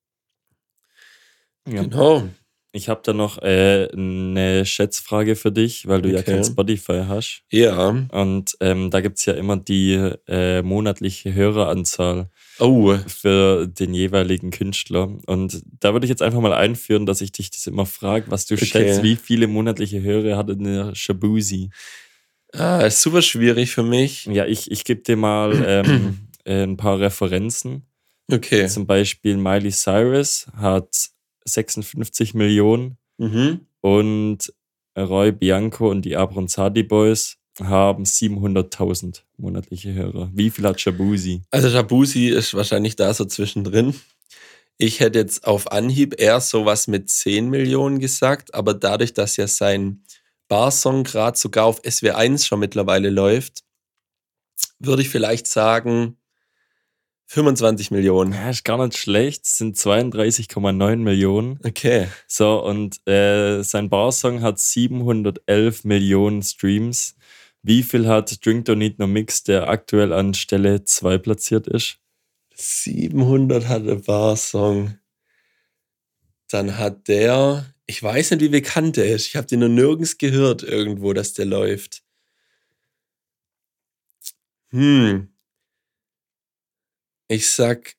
Ja. Genau. Ich habe da noch äh, eine Schätzfrage für dich, weil du okay. ja kein Spotify hast. Ja. Und ähm, da gibt es ja immer die äh, monatliche Höreranzahl oh. für den jeweiligen Künstler. Und da würde ich jetzt einfach mal einführen, dass ich dich das immer frage, was du okay. schätzt, wie viele monatliche Hörer hat eine Shaboozey? Ah, ist super schwierig für mich. Ja, ich, ich gebe dir mal ähm, ein paar Referenzen. Okay. Zum Beispiel Miley Cyrus hat sechsundfünfzig Millionen mhm. und Roy Bianco und die Abronzadi Boys haben siebenhunderttausend monatliche Hörer. Wie viel hat Shabuzi? Also Shabuzi ist wahrscheinlich da so zwischendrin. Ich hätte jetzt auf Anhieb eher sowas mit zehn Millionen gesagt, aber dadurch, dass ja sein Barsong gerade sogar auf S W eins schon mittlerweile läuft, würde ich vielleicht sagen fünfundzwanzig Millionen. Ja, ist gar nicht schlecht. Es sind zweiunddreißig Komma neun Millionen. Okay. So, und äh, sein Barsong hat siebenhundertelf Millionen Streams. Wie viel hat Drink Don't Need No Mix, der aktuell an Stelle zwei platziert ist? siebenhundert hat der Barsong. Dann hat der, ich weiß nicht, wie bekannt der ist. Ich habe den nur nirgends gehört irgendwo, dass der läuft. Hm. Ich sag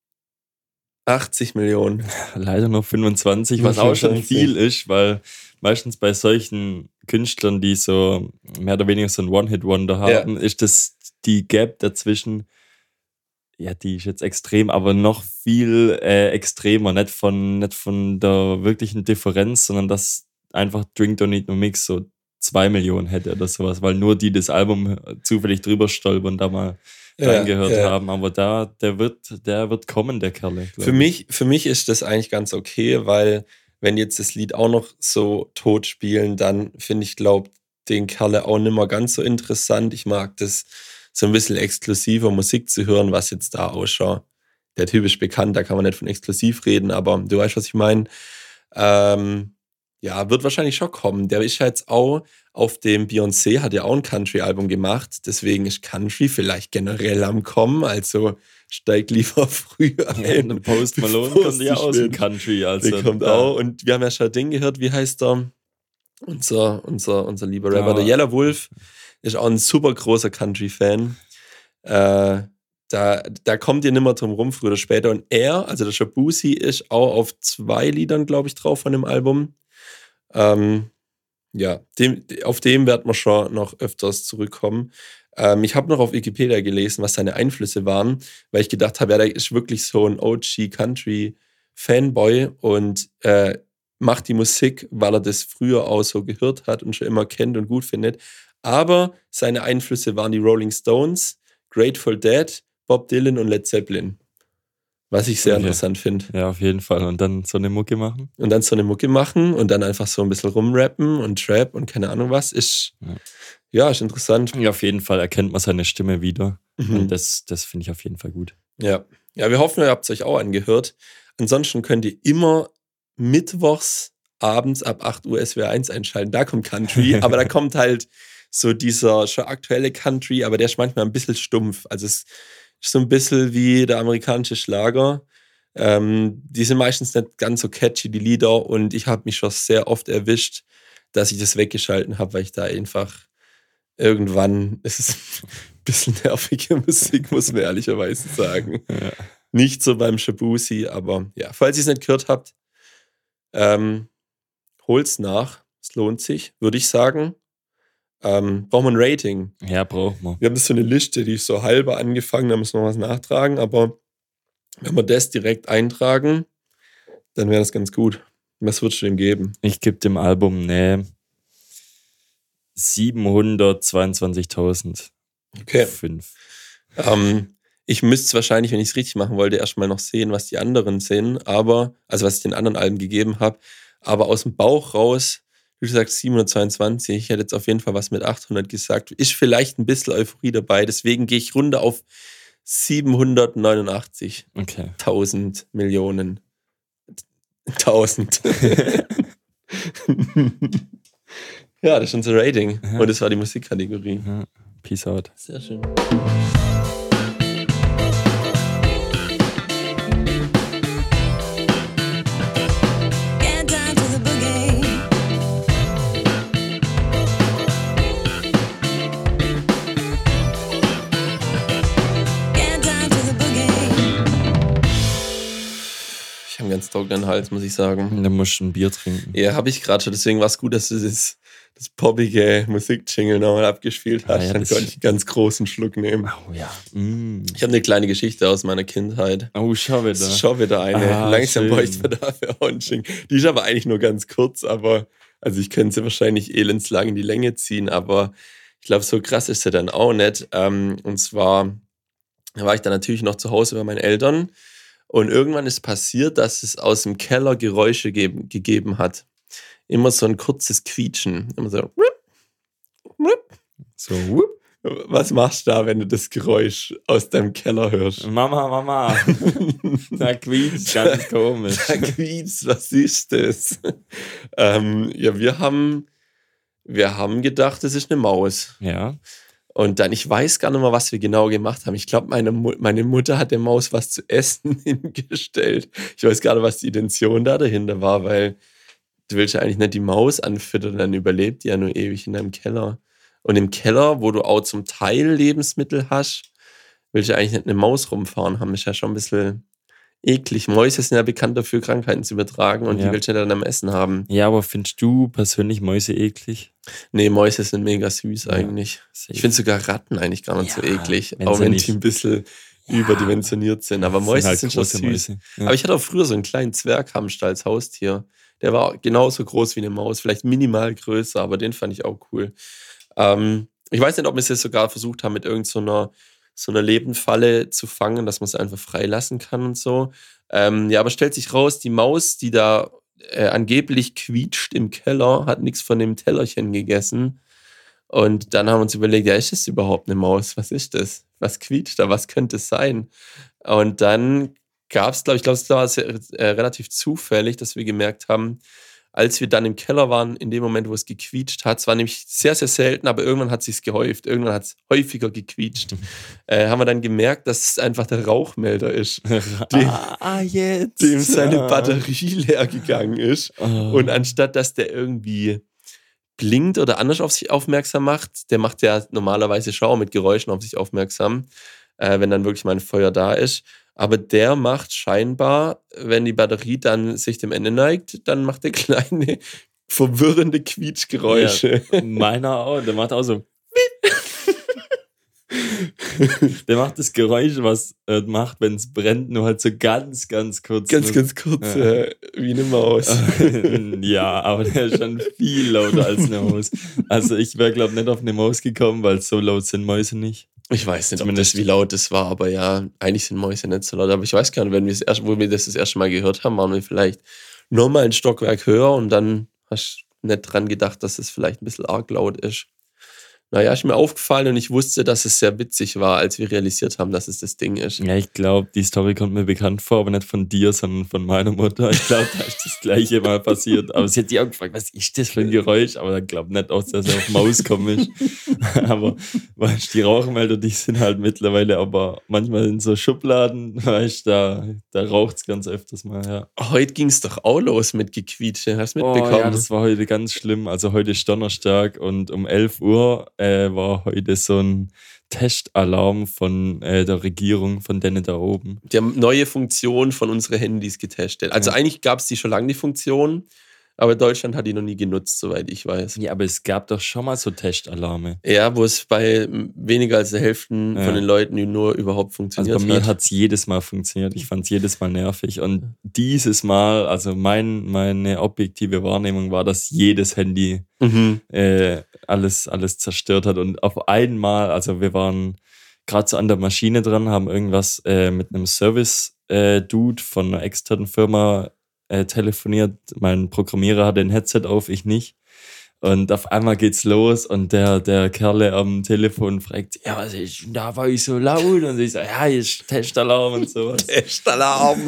achtzig Millionen. Leider nur fünfundzwanzig, was auch schon viel ist, weil meistens bei solchen Künstlern, die so mehr oder weniger so ein One-Hit-Wonder haben, ja. ist das die Gap dazwischen, ja, die ist jetzt extrem, aber noch viel äh, extremer. Nicht von, nicht von der wirklichen Differenz, sondern dass einfach Drink Don't Need No Mix so zwei Millionen hätte oder sowas, weil nur die das Album zufällig drüber stolpern und da mal ja, reingehört ja. haben. Aber da, der wird, der wird kommen, der Kerl. Für mich, für mich ist das eigentlich ganz okay, weil wenn jetzt das Lied auch noch so tot spielen, dann finde ich, glaube den Kerl auch nicht mehr ganz so interessant. Ich mag das so ein bisschen exklusiver Musik zu hören, was jetzt da ausschaut. Der Typ ist bekannt, da kann man nicht von exklusiv reden, aber du weißt, was ich meine. Ähm, ja, wird wahrscheinlich schon kommen. Der ist ja jetzt auch auf dem Beyoncé, hat ja auch ein Country-Album gemacht, deswegen ist Country vielleicht generell am Kommen, also steigt lieber früher ein. Ja, Post Malone kommt ja aus dem Country. Also der kommt da. Auch und wir haben ja schon Ding gehört, wie heißt der? Unser, unser, unser lieber Rapper, ja. Der Yellow Wolf, ist auch ein super großer Country-Fan. Äh, da, da kommt ihr nicht mehr drum rum, früher oder später. Und er, also der Shabuzi, ist auch auf zwei Liedern, glaube ich, drauf von dem Album. Ähm, ja, dem, auf dem werden wir schon noch öfters zurückkommen. Ähm, ich habe noch auf Wikipedia gelesen, was seine Einflüsse waren, weil ich gedacht habe, ja, der ist wirklich so ein O G-Country-Fanboy und äh, macht die Musik, weil er das früher auch so gehört hat und schon immer kennt und gut findet. Aber seine Einflüsse waren die Rolling Stones, Grateful Dead, Bob Dylan und Led Zeppelin. Was ich sehr okay. interessant finde. Ja, auf jeden Fall. Und dann so eine Mucke machen? Und dann so eine Mucke machen und dann einfach so ein bisschen rumrappen und Trap und keine Ahnung was. Ist, ja, ja ist interessant. Ja, auf jeden Fall erkennt man seine Stimme wieder. Mhm. Und das, das finde ich auf jeden Fall gut. Ja. Ja, wir hoffen, ihr habt es euch auch angehört. Ansonsten könnt ihr immer mittwochs abends ab acht Uhr S W R eins einschalten. Da kommt Country, aber da kommt halt so dieser schon aktuelle Country, aber der ist manchmal ein bisschen stumpf. Also es ist so ein bisschen wie der amerikanische Schlager. Ähm, die sind meistens nicht ganz so catchy, die Lieder, und ich habe mich schon sehr oft erwischt, dass ich das weggeschalten habe, weil ich da einfach irgendwann, es ist ein bisschen nervige Musik, muss man ehrlicherweise sagen. Ja. Nicht so beim Shabuzi, aber ja, falls ihr es nicht gehört habt, ähm, holt's nach. Es lohnt sich, würde ich sagen. Ähm, brauchen wir ein Rating? Ja, brauchen wir. Wir haben das so eine Liste, die ist so halber angefangen, da müssen wir was nachtragen, aber wenn wir das direkt eintragen, dann wäre das ganz gut. Was würdest du dem geben? Ich gebe dem Album ne siebenhundertzweiundzwanzigtausend. Okay. Fünf. Ähm, ich müsste es wahrscheinlich, wenn ich es richtig machen wollte, erstmal noch sehen, was die anderen sind, aber, also was ich den anderen Alben gegeben habe, aber aus dem Bauch raus, du sagst siebenhundertzweiundzwanzig, ich hätte jetzt auf jeden Fall was mit achthundert gesagt, ist vielleicht ein bisschen Euphorie dabei, deswegen gehe ich runter auf siebenhundertneunundachtzig. Okay. Tausend Millionen. Tausend. Ja, das ist unser Rating. Ja. Und das war die Musikkategorie. Ja. Peace out. Sehr schön. Ich habe einen ganz trockenen Hals, muss ich sagen. Dann musst du ein Bier trinken. Ja, habe ich gerade schon. Deswegen war es gut, dass du das, das poppige Musikjingle nochmal abgespielt hast. Ah, ja, dann konnte ich einen ganz großen Schluck nehmen. Oh ja. Mm. Ich habe eine kleine Geschichte aus meiner Kindheit. Oh, schau wieder. Schau wieder eine. Ah, Langsam bräuchte man dafür auch einen Jingle. Die ist aber eigentlich nur ganz kurz, aber Also ich könnte sie wahrscheinlich elendslang in die Länge ziehen, aber ich glaube, so krass ist sie dann auch nicht. Ähm, und zwar war ich dann natürlich noch zu Hause bei meinen Eltern und irgendwann ist passiert, dass es aus dem Keller Geräusche geben, gegeben hat. Immer so ein kurzes Quietschen. Immer so. So, whoop. Was machst du da, wenn du das Geräusch aus deinem Keller hörst? Mama, Mama, da quietscht ganz komisch. Da quietscht, was ist das? ähm, ja, wir haben, wir haben gedacht, das ist eine Maus. Ja. Und dann, ich weiß gar nicht mehr, was wir genau gemacht haben. Ich glaube, meine, Mu- meine Mutter hat der Maus was zu essen hingestellt. Ich weiß gar nicht, was die Intention da dahinter war, weil du willst ja eigentlich nicht die Maus anfüttern, dann überlebt die ja nur ewig in deinem Keller. Und im Keller, wo du auch zum Teil Lebensmittel hast, willst du eigentlich nicht eine Maus rumfahren haben. Ist ja schon ein bisschen eklig. Mäuse sind ja bekannt dafür, Krankheiten zu übertragen und Ja. die willst du nicht dann am Essen haben. Ja, aber findest du persönlich Mäuse eklig? Nee, Mäuse sind mega süß Ja, eigentlich. safe. Ich finde sogar Ratten eigentlich gar nicht so Ja, eklig, wenn auch sie wenn nicht- die ein bisschen überdimensioniert sind. Aber Das Mäuse halt sind schon große süß. Mäuse. Ja. Aber ich hatte auch früher so einen kleinen Zwerghamster als Haustier. Der war genauso groß wie eine Maus, vielleicht minimal größer, aber den fand ich auch cool. Ähm, ich weiß nicht, ob wir es jetzt sogar versucht haben, mit irgendeiner so einer, so einer Lebendfalle zu fangen, dass man es einfach freilassen kann und so. Ähm, ja, aber stellt sich raus, die Maus, die da äh, angeblich quietscht im Keller, hat nichts von dem Tellerchen gegessen. Und dann haben wir uns überlegt, ja, ist das überhaupt eine Maus? Was ist das? Was quietscht da? Was könnte es sein? Und dann gab es, glaube ich, glaube, es war sehr, äh, relativ zufällig, dass wir gemerkt haben, als wir dann im Keller waren, in dem Moment, wo es gequietscht hat, es war nämlich sehr, sehr selten, aber irgendwann hat es sich gehäuft, irgendwann hat es häufiger gequietscht, äh, haben wir dann gemerkt, dass es einfach der Rauchmelder ist, dem, ah, jetzt. dem seine Ah. Batterie leer gegangen ist. Oh. Und anstatt, dass der irgendwie blinkt oder anders auf sich aufmerksam macht, der macht ja normalerweise schon auch mit Geräuschen auf sich aufmerksam, äh, wenn dann wirklich mal ein Feuer da ist. Aber der macht scheinbar, wenn die Batterie dann sich dem Ende neigt, dann macht der kleine, verwirrende Quietschgeräusche. Ja, meiner auch, der macht auch so. Der macht das Geräusch, was er macht, wenn es brennt, nur halt so ganz, ganz kurz. Ganz, ganz kurz, Ja. äh, wie eine Maus. Ja, aber der ist schon viel lauter als eine Maus. Also ich wäre, glaube ich, nicht auf eine Maus gekommen, weil so laut sind Mäuse nicht. Ich weiß nicht, ob Zumindest- das wie laut das war, aber ja, eigentlich sind Mäuse nicht so laut. Aber ich weiß gar nicht, wenn wir das erst, wo wir das das erste Mal gehört haben, waren wir vielleicht nur mal ein Stockwerk höher und dann hast du nicht dran gedacht, dass es vielleicht ein bisschen arg laut ist. Naja, ist mir aufgefallen und ich wusste, dass es sehr witzig war, als wir realisiert haben, dass es das Ding ist. Ja, ich glaube, die Story kommt mir bekannt vor, aber nicht von dir, sondern von meiner Mutter. Ich glaube, da ist das Gleiche mal passiert. Aber sie hat die auch gefragt, was ist das für ein Geräusch? Aber ich glaube nicht auch, dass er auf Maus kommt. ist. Aber weißt, die Rauchmelder, die sind halt mittlerweile aber manchmal in so Schubladen, weißt, da, da raucht es ganz öfters mal, ja. Heute ging es doch auch los mit Gequietsche. Hast du Oh, mitbekommen? ja, das war heute ganz schlimm. Also heute ist Donnerstag und um elf Uhr äh, war heute so ein Testalarm von äh, der Regierung, von denen da oben. Die haben neue Funktionen von unseren Handys getestet. Also Ja. eigentlich gab es die schon lange, die Funktion, aber Deutschland hat die noch nie genutzt, soweit ich weiß. Ja, aber es gab doch schon mal so Testalarme. Ja, wo es bei weniger als der Hälfte Ja. von den Leuten nur überhaupt Also funktioniert bei mir hat. hat es jedes Mal funktioniert. Ich fand es jedes Mal nervig. Und dieses Mal, also mein, meine objektive Wahrnehmung war, dass jedes Handy Mhm. äh, alles, alles zerstört hat. Und auf einmal, also wir waren gerade so an der Maschine dran, haben irgendwas äh, mit einem Service-Dude von einer externen Firma äh, telefoniert. Mein Programmierer hatte ein Headset auf, ich nicht. Und auf einmal geht's los und der, der Kerle am Telefon fragt, ja, was ist denn da, war ich so laut? Und ich so, ja, hier ist Testalarm und sowas. Testalarm.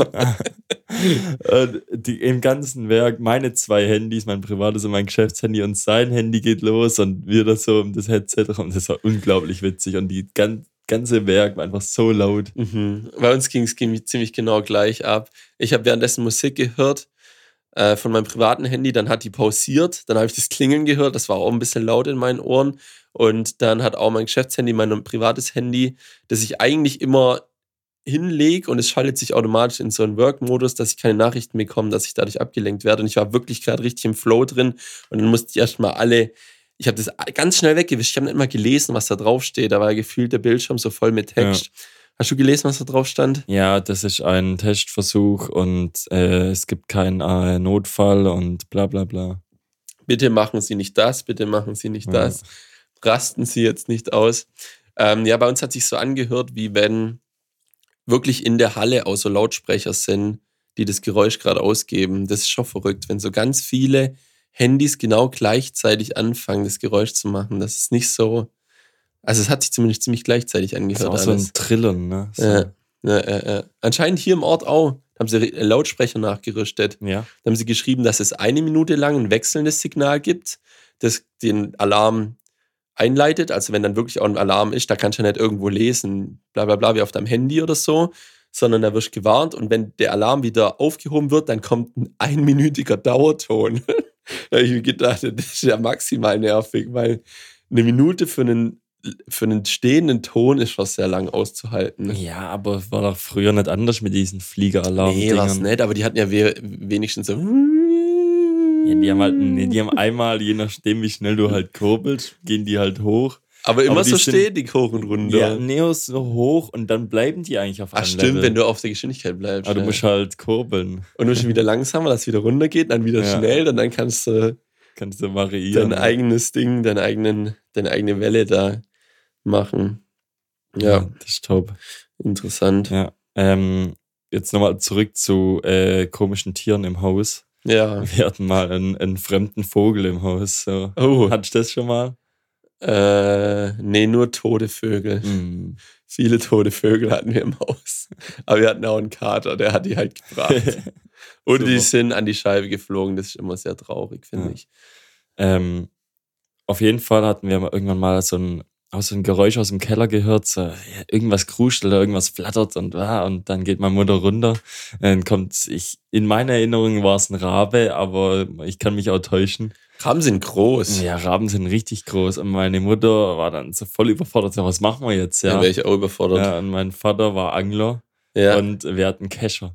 Und die, im ganzen Werk, meine zwei Handys, mein privates und mein Geschäftshandy und sein Handy geht los und wir da so um das Headset rum. Das war unglaublich witzig und die gan, ganze Werk war einfach so laut. Mhm. Bei uns ging es ziemlich genau gleich ab. Ich habe währenddessen Musik gehört äh, von meinem privaten Handy, dann hat die pausiert, dann habe ich das Klingeln gehört, das war auch ein bisschen laut in meinen Ohren und dann hat auch mein Geschäftshandy, mein privates Handy, das ich eigentlich immer hinlege und es schaltet sich automatisch in so einen Work-Modus, dass ich keine Nachrichten bekomme, dass ich dadurch abgelenkt werde und ich war wirklich gerade richtig im Flow drin und dann musste ich erstmal alle, ich habe das ganz schnell weggewischt, ich habe nicht mal gelesen, was da drauf steht, da war gefühlt der Bildschirm so voll mit Text. Ja. Hast du gelesen, was da drauf stand? Ja, das ist ein Testversuch und äh, es gibt keinen äh, Notfall und bla bla bla. Bitte machen Sie nicht das, bitte machen Sie nicht das. Ja. Rasten Sie jetzt nicht aus. Ähm, ja, bei uns hat sich so angehört, wie wenn wirklich in der Halle auch so Lautsprecher sind, die das Geräusch gerade ausgeben. Das ist schon verrückt, wenn so ganz viele Handys genau gleichzeitig anfangen, das Geräusch zu machen. Das ist nicht so... Also es hat sich zumindest ziemlich gleichzeitig angehört. Das ist auch alles. So ein Trillern, ne? So. Ja, ja, ja, ja. Anscheinend hier im Ort auch. Da haben sie Lautsprecher nachgerüstet. Ja. Da haben sie geschrieben, dass es eine Minute lang ein wechselndes Signal gibt, das den Alarm einleitet. Also wenn dann wirklich auch ein Alarm ist, da kannst du ja nicht irgendwo lesen, bla bla bla, wie auf deinem Handy oder so, sondern da wirst du gewarnt und wenn der Alarm wieder aufgehoben wird, dann kommt ein einminütiger Dauerton. Da habe ich mir gedacht, das ist ja maximal nervig, weil eine Minute für einen für einen stehenden Ton ist was sehr lang auszuhalten. Ja, aber war doch früher nicht anders mit diesen Fliegeralarm-Dingern. Nee, war's nicht, aber die hatten ja we- wenigstens so... Ja, die haben halt, nee, die haben einmal, je nachdem wie schnell du halt kurbelst, gehen die halt hoch. Aber immer aber so stetig hoch und runter. Ja, Neos so hoch und dann bleiben die eigentlich auf einem Ach stimmt, Level. wenn du auf der Geschwindigkeit bleibst. Aber du musst halt kurbeln. Und du musst wieder langsamer, dass es wieder runter geht, dann wieder ja. schnell und dann kannst du... Kannst du variieren. Dein eigenes Ding, deine, eigenen, deine eigene Welle da machen. Ja, ja das ist top. Interessant. Ja. Ähm, jetzt nochmal zurück zu äh, komischen Tieren im Haus. Ja. Wir hatten mal einen, einen fremden Vogel im Haus. So. Oh. Hattest du das schon mal? Äh, nee, nur tote Vögel. Mm. Viele tote Vögel hatten wir im Haus. Aber wir hatten auch einen Kater, der hat die halt gebracht. Und die sind an die Scheibe geflogen. Das ist immer sehr traurig, finde ja. ich. Ähm, auf jeden Fall hatten wir irgendwann mal so ein, auch so ein Geräusch aus dem Keller gehört. So, ja, irgendwas kruscht oder irgendwas flattert und, ah, und dann geht meine Mutter runter. Dann kommt, ich, in meiner Erinnerung war es ein Rabe, aber ich kann mich auch täuschen. Raben sind groß. Ja, Raben sind richtig groß. Und meine Mutter war dann so voll überfordert. So, was machen wir jetzt? Ja, ja wäre ich auch überfordert. Ja, und mein Vater war Angler ja. und wir hatten Kescher.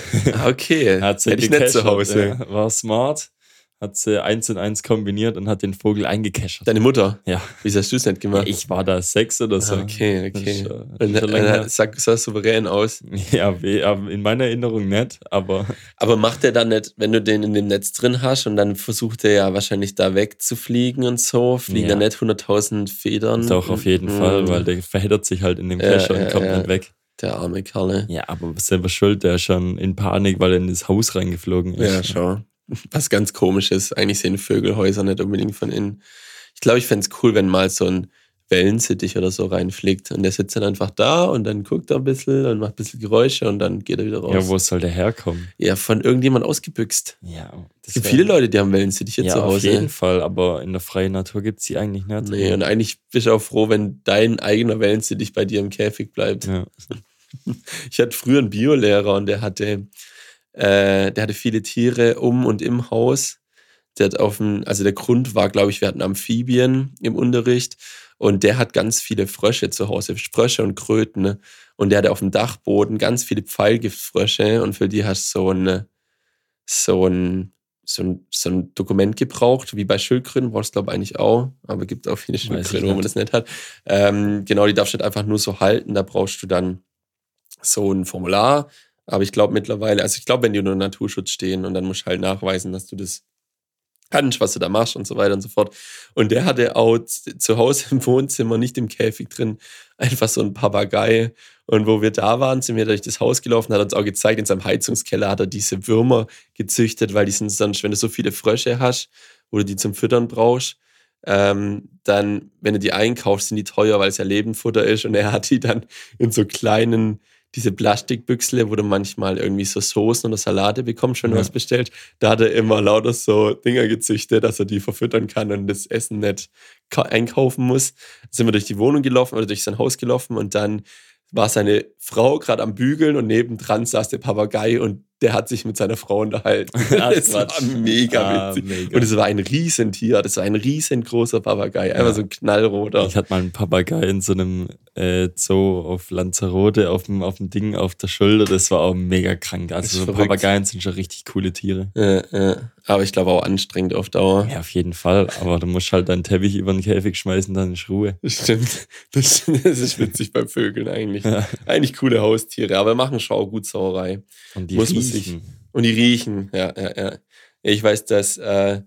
Okay, hat sie hätte ich nicht zu Hause. Ja, war smart, hat sie eins und eins kombiniert und hat den Vogel eingekeschert. Deine Mutter? Ja. Wieso hast du es nicht gemacht? Ja, ich war da sechs oder so. Okay, okay. Schon, und dann sah es souverän aus. Ja, in meiner Erinnerung nicht, aber... Aber macht der dann nicht, wenn du den in dem Netz drin hast und dann versucht er ja wahrscheinlich da wegzufliegen und so, fliegen ja. da nicht hunderttausend Federn? Doch, auf jeden mhm. Fall, weil der verheddert sich halt in dem Kescher ja, ja, und kommt ja. nicht weg. Der arme Kerle. Ja, aber selber schuld, der ist schon in Panik, weil er in das Haus reingeflogen ist. Ja, schau. Was ganz komisch ist. Eigentlich sehen Vögelhäuser nicht unbedingt von innen. Ich glaube, ich fände es cool, wenn mal so ein Wellensittich oder so reinfliegt. Und der sitzt dann einfach da und dann guckt er ein bisschen und macht ein bisschen Geräusche und dann geht er wieder raus. Ja, wo soll der herkommen? Ja, von irgendjemand ausgebüxt. Ja. Es gibt viele Leute, die haben Wellensittiche ja, zu Hause. Auf jeden Fall, aber in der freien Natur gibt es die eigentlich nicht. Nee, und eigentlich bist du auch froh, wenn dein eigener Wellensittich bei dir im Käfig bleibt. Ja. Ich hatte früher einen Biolehrer und der hatte, äh, der hatte viele Tiere um und im Haus. Der hat auf dem, also der Grund war, glaube ich, wir hatten Amphibien im Unterricht und der hat ganz viele Frösche zu Hause, Frösche und Kröten. Ne? Und der hatte auf dem Dachboden ganz viele Pfeilgiftfrösche und für die hast du so ein, so ein, so ein, so ein Dokument gebraucht, wie bei Schildkröten, brauchst du glaube ich eigentlich auch, aber es gibt auch viele Schildkröten, wo man das nicht hat. Ähm, genau, die darfst du einfach nur so halten, da brauchst du dann so ein Formular, aber ich glaube mittlerweile, also ich glaube, wenn die unter Naturschutz stehen und dann musst du halt nachweisen, dass du das kannst, was du da machst und so weiter und so fort. Und der hatte auch zu Hause im Wohnzimmer, nicht im Käfig drin, einfach so ein Papagei. Und wo wir da waren, sind wir durch das Haus gelaufen, hat uns auch gezeigt, in seinem Heizungskeller hat er diese Würmer gezüchtet, weil die sind sonst, wenn du so viele Frösche hast, wo du die zum Füttern brauchst, ähm, dann, wenn du die einkaufst, sind die teuer, weil es ja Lebendfutter ist. Und er hat die dann in so kleinen, diese Plastikbüchsle, wo du manchmal irgendwie so Soßen oder Salate bekommst, wenn du ja. was bestellst. Da hat er immer lauter so Dinger gezüchtet, dass er die verfüttern kann und das Essen nicht einkaufen muss. Dann sind wir durch die Wohnung gelaufen oder durch sein Haus gelaufen und dann war seine Frau gerade am Bügeln und nebendran saß der Papagei und der hat sich mit seiner Frau unterhalten. Ach, das war mega witzig. Ah, mega. Und es war ein Riesentier, das war ein riesengroßer Papagei, einfach ja. so ein knallroter. Ich hatte mal einen Papagei in so einem äh, Zoo auf Lanzarote auf dem, auf dem Ding auf der Schulter, das war auch mega krank. Also so Papageien sind schon richtig coole Tiere. Ja, ja. Aber ich glaube auch anstrengend auf Dauer. Ja, auf jeden Fall. Aber du musst halt deinen Teppich über den Käfig schmeißen, dann ist Ruhe. Stimmt. Das, das ist witzig bei Vögeln eigentlich. Ja. Eigentlich coole Haustiere, aber machen schon auch gut Sauerei. Und die Muss riechen. Sich, und die riechen, ja, ja, ja. Ich weiß, dass äh,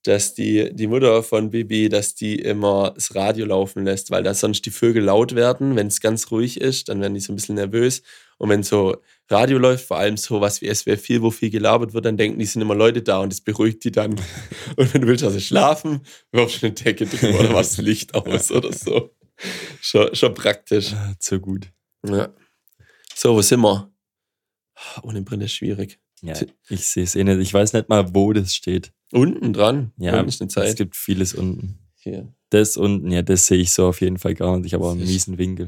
dass die, die Mutter von Bibi, dass die immer das Radio laufen lässt, weil da sonst die Vögel laut werden. Wenn es ganz ruhig ist, dann werden die so ein bisschen nervös. Und wenn so Radio läuft, vor allem so was wie S W R vier, wo viel gelabert wird, dann denken die, sind immer Leute da und das beruhigt die dann. Und wenn du willst also schlafen, wirfst du eine Decke drüber oder machst das Licht aus oder so. Schon, schon praktisch. Ja, zu gut. Ja. So, wo sind wir? Ohne Brille ist schwierig. Ja, ich sehe es eh nicht. Ich weiß nicht mal, wo das steht. Unten dran? Ja, ist eine Zeit. Es gibt vieles unten. Hier. Das unten, ja, das sehe ich so auf jeden Fall gar nicht. Ich habe auch einen miesen Winkel.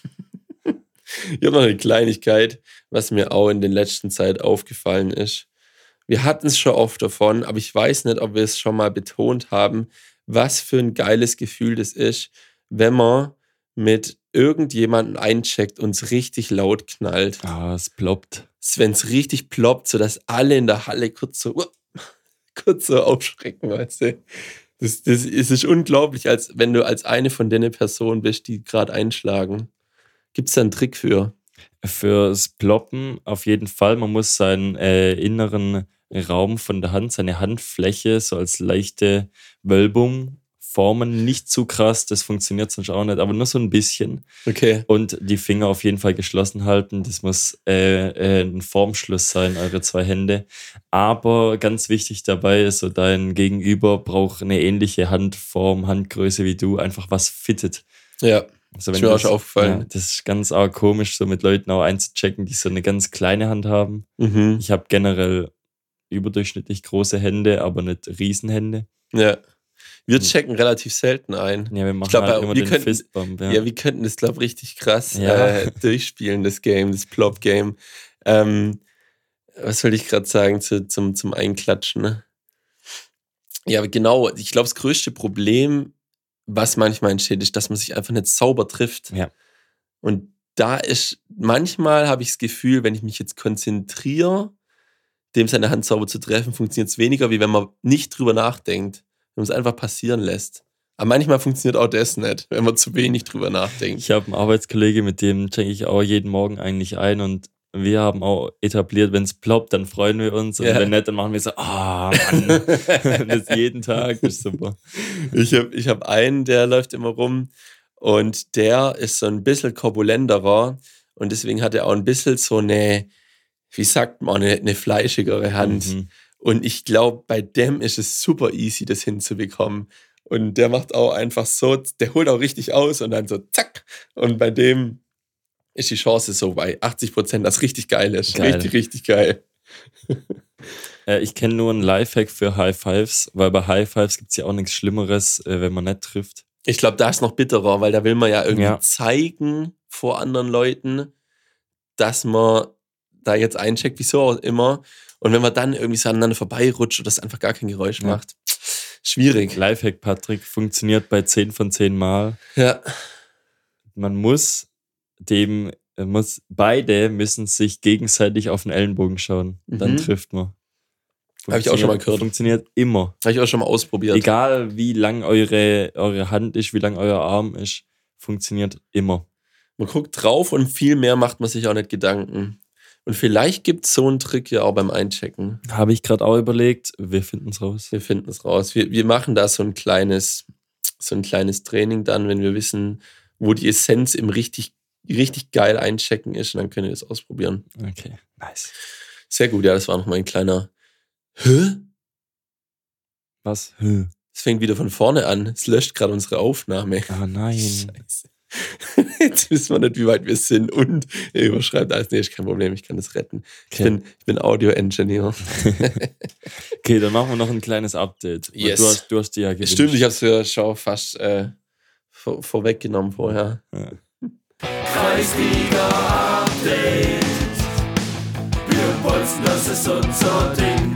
Ich habe noch eine Kleinigkeit, was mir auch in der letzten Zeit aufgefallen ist. Wir hatten es schon oft davon, aber ich weiß nicht, ob wir es schon mal betont haben, was für ein geiles Gefühl das ist, wenn man mit irgendjemanden eincheckt und es richtig laut knallt. Ah, es ploppt. Wenn es richtig ploppt, sodass alle in der Halle kurz so, uh, kurz so aufschrecken, weißt du. Das, das, es ist unglaublich, als wenn du als eine von den Personen bist, die gerade einschlagen. Gibt es da einen Trick für? Fürs Ploppen auf jeden Fall. Man muss seinen äh, inneren Raum von der Hand, seine Handfläche so als leichte Wölbung formen. Nicht zu krass, das funktioniert sonst auch nicht, aber nur so ein bisschen. Okay. Und die Finger auf jeden Fall geschlossen halten. Das muss äh, äh, ein Formschluss sein, eure zwei Hände. Aber ganz wichtig dabei ist, so dein Gegenüber braucht eine ähnliche Handform, Handgröße wie du, einfach was fittet. Ja. Also ist wenn mir auch das, schon aufgefallen. Ja, das ist ganz arg komisch, so mit Leuten auch einzuchecken, die so eine ganz kleine Hand haben. Mhm. Ich habe generell überdurchschnittlich große Hände, aber nicht Riesenhände. Ja. Wir checken relativ selten ein. Ja, wir machen ich glaub, halt immer wir den könnten, Fistbump. Ja. ja, wir könnten das, glaube ich, richtig krass Ja. äh, durchspielen, das Game, das Plop-Game. Ähm, was wollte ich gerade sagen zu, zum, zum Einklatschen? Ne? Ja, genau. Ich glaube, das größte Problem, was manchmal entsteht, ist, dass man sich einfach nicht sauber trifft. Ja. Und da ist, manchmal habe ich das Gefühl, wenn ich mich jetzt konzentriere, dem seine Hand sauber zu treffen, funktioniert es weniger, wie wenn man nicht drüber nachdenkt, wenn man es einfach passieren lässt. Aber manchmal funktioniert auch das nicht, wenn man zu wenig drüber nachdenkt. Ich habe einen Arbeitskollege, mit dem checke ich auch jeden Morgen eigentlich ein und wir haben auch etabliert, wenn es ploppt, dann freuen wir uns und Ja. wenn nicht, dann machen wir so, ah, Mann, das jeden Tag, das ist super. Ich habe ich hab einen, der läuft immer rum und der ist so ein bisschen korpulenterer und deswegen hat er auch ein bisschen so eine, wie sagt man, eine, eine fleischigere Hand. Mhm. Und ich glaube, bei dem ist es super easy, das hinzubekommen. Und der macht auch einfach so, der holt auch richtig aus und dann so zack. Und bei dem ist die Chance so bei achtzig Prozent, dass richtig geil ist. Geil. Richtig, richtig geil. Äh, ich kenne nur einen Lifehack für High Fives, weil bei High Fives gibt es ja auch nichts Schlimmeres, äh, wenn man nicht trifft. Ich glaube, da ist noch bitterer, weil da will man ja irgendwie Ja. zeigen vor anderen Leuten, dass man da jetzt eincheckt, wieso auch immer. Und wenn man dann irgendwie so aneinander vorbeirutscht oder das einfach gar kein Geräusch Ja. macht, schwierig. Lifehack, Patrick, funktioniert bei zehn von zehn Mal. Ja. Man muss dem, äh, muss, beide müssen sich gegenseitig auf den Ellenbogen schauen. Dann Mhm. trifft man. Hab ich auch schon mal Funktioniert- gehört. Funktioniert immer. Habe ich auch schon mal ausprobiert. Egal wie lang eure, eure Hand ist, wie lang euer Arm ist, funktioniert immer. Man guckt drauf und viel mehr macht man sich auch nicht Gedanken. Und vielleicht gibt es so einen Trick ja auch beim Einchecken. Habe ich gerade auch überlegt, wir finden es raus. Wir finden es raus. Wir, wir machen da so ein kleines, so ein kleines Training dann, wenn wir wissen, wo die Essenz im richtig, richtig geil einchecken ist. Und dann können wir das ausprobieren. Okay, nice. Sehr gut, ja, das war nochmal ein kleiner Hä? Was? Hä? Es fängt wieder von vorne an. Es löscht gerade unsere Aufnahme. Ah nein. Scheiße. Jetzt wissen wir nicht, wie weit wir sind. Und er überschreibt alles. Nee, ist kein Problem, ich kann das retten. Ich Okay. bin, ich bin Audio-Engineer. Okay, dann machen wir noch ein kleines Update. Weil Yes. Du hast, du hast die ja gewünscht. Stimmt, ich habe es ja schon fast äh, vor, vorweggenommen vorher. Ja. Kreisliga-Update. Wir wollen, das ist unser Ding.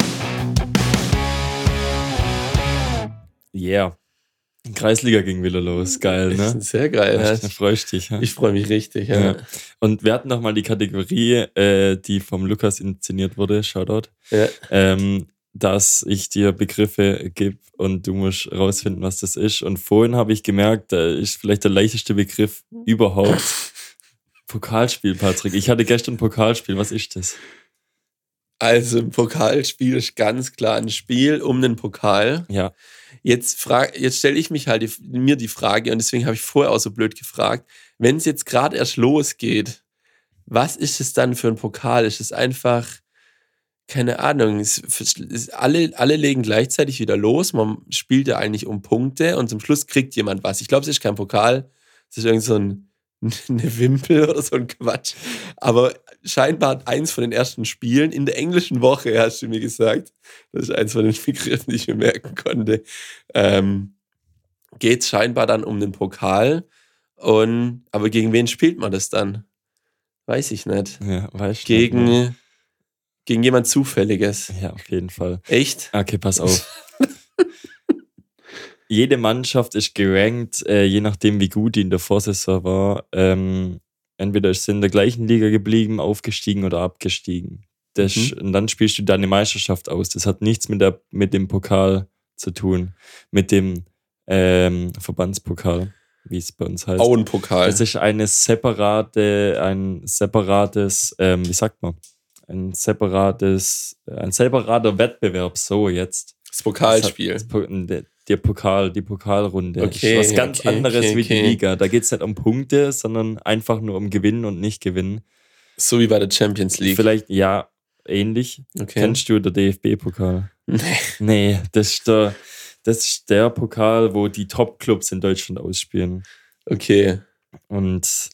Yeah. Kreisliga ging wieder los. Geil, Das ne? ist sehr geil. Da Ja. freust dich. Ja? Ich freue mich richtig. Ja. Ja. Und wir hatten noch mal die Kategorie, äh, die vom Lukas inszeniert wurde, Shoutout, Ja. ähm, dass ich dir Begriffe gebe und du musst rausfinden, was das ist. Und vorhin habe ich gemerkt, da ist vielleicht der leichteste Begriff überhaupt. Pokalspiel, Patrick. Ich hatte gestern Pokalspiel. Was ist das? Also ein Pokalspiel ist ganz klar ein Spiel um den Pokal. Ja. Jetzt, frag, jetzt stelle ich mich halt die, mir die Frage, und deswegen habe ich vorher auch so blöd gefragt, wenn es jetzt gerade erst losgeht, was ist es dann für ein Pokal? Ist es einfach, keine Ahnung, es, es, alle, alle legen gleichzeitig wieder los, man spielt ja eigentlich um Punkte und zum Schluss kriegt jemand was. Ich glaube, es ist kein Pokal, es ist irgend so ein, eine Wimpel oder so ein Quatsch. Aber scheinbar eins von den ersten Spielen in der englischen Woche, hast du mir gesagt, das ist eins von den Begriffen, die ich mir merken konnte, ähm, geht es scheinbar dann um den Pokal. Und, aber gegen wen spielt man das dann? Weiß ich nicht. Ja, weiß ich gegen, nicht. Gegen jemand Zufälliges. Ja, auf jeden Fall. Echt? Okay, pass auf. Jede Mannschaft ist gerankt, äh, je nachdem, wie gut die in der Vorsaison war. Ähm, entweder ist sie in der gleichen Liga geblieben, aufgestiegen oder abgestiegen. Das, mhm. Und dann spielst du deine Meisterschaft aus. Das hat nichts mit, der, mit dem Pokal zu tun, mit dem ähm, Verbandspokal, wie es bei uns heißt. Auenpokal. Das ist eine separate, ein separates, ähm, wie sagt man, ein separates, ein separater Wettbewerb, so jetzt. Das Pokalspiel. Das hat, das, der Pokal, die Pokalrunde. Okay, ist was ganz okay, anderes okay, wie die okay. Liga. Da geht es nicht um Punkte, sondern einfach nur um Gewinnen und nicht Gewinnen. So wie bei der Champions League. Vielleicht, ja, ähnlich. Okay. Kennst du den D F B-Pokal? Nee. Nee, das ist der, das ist der Pokal, wo die Top-Clubs in Deutschland ausspielen. Okay. Und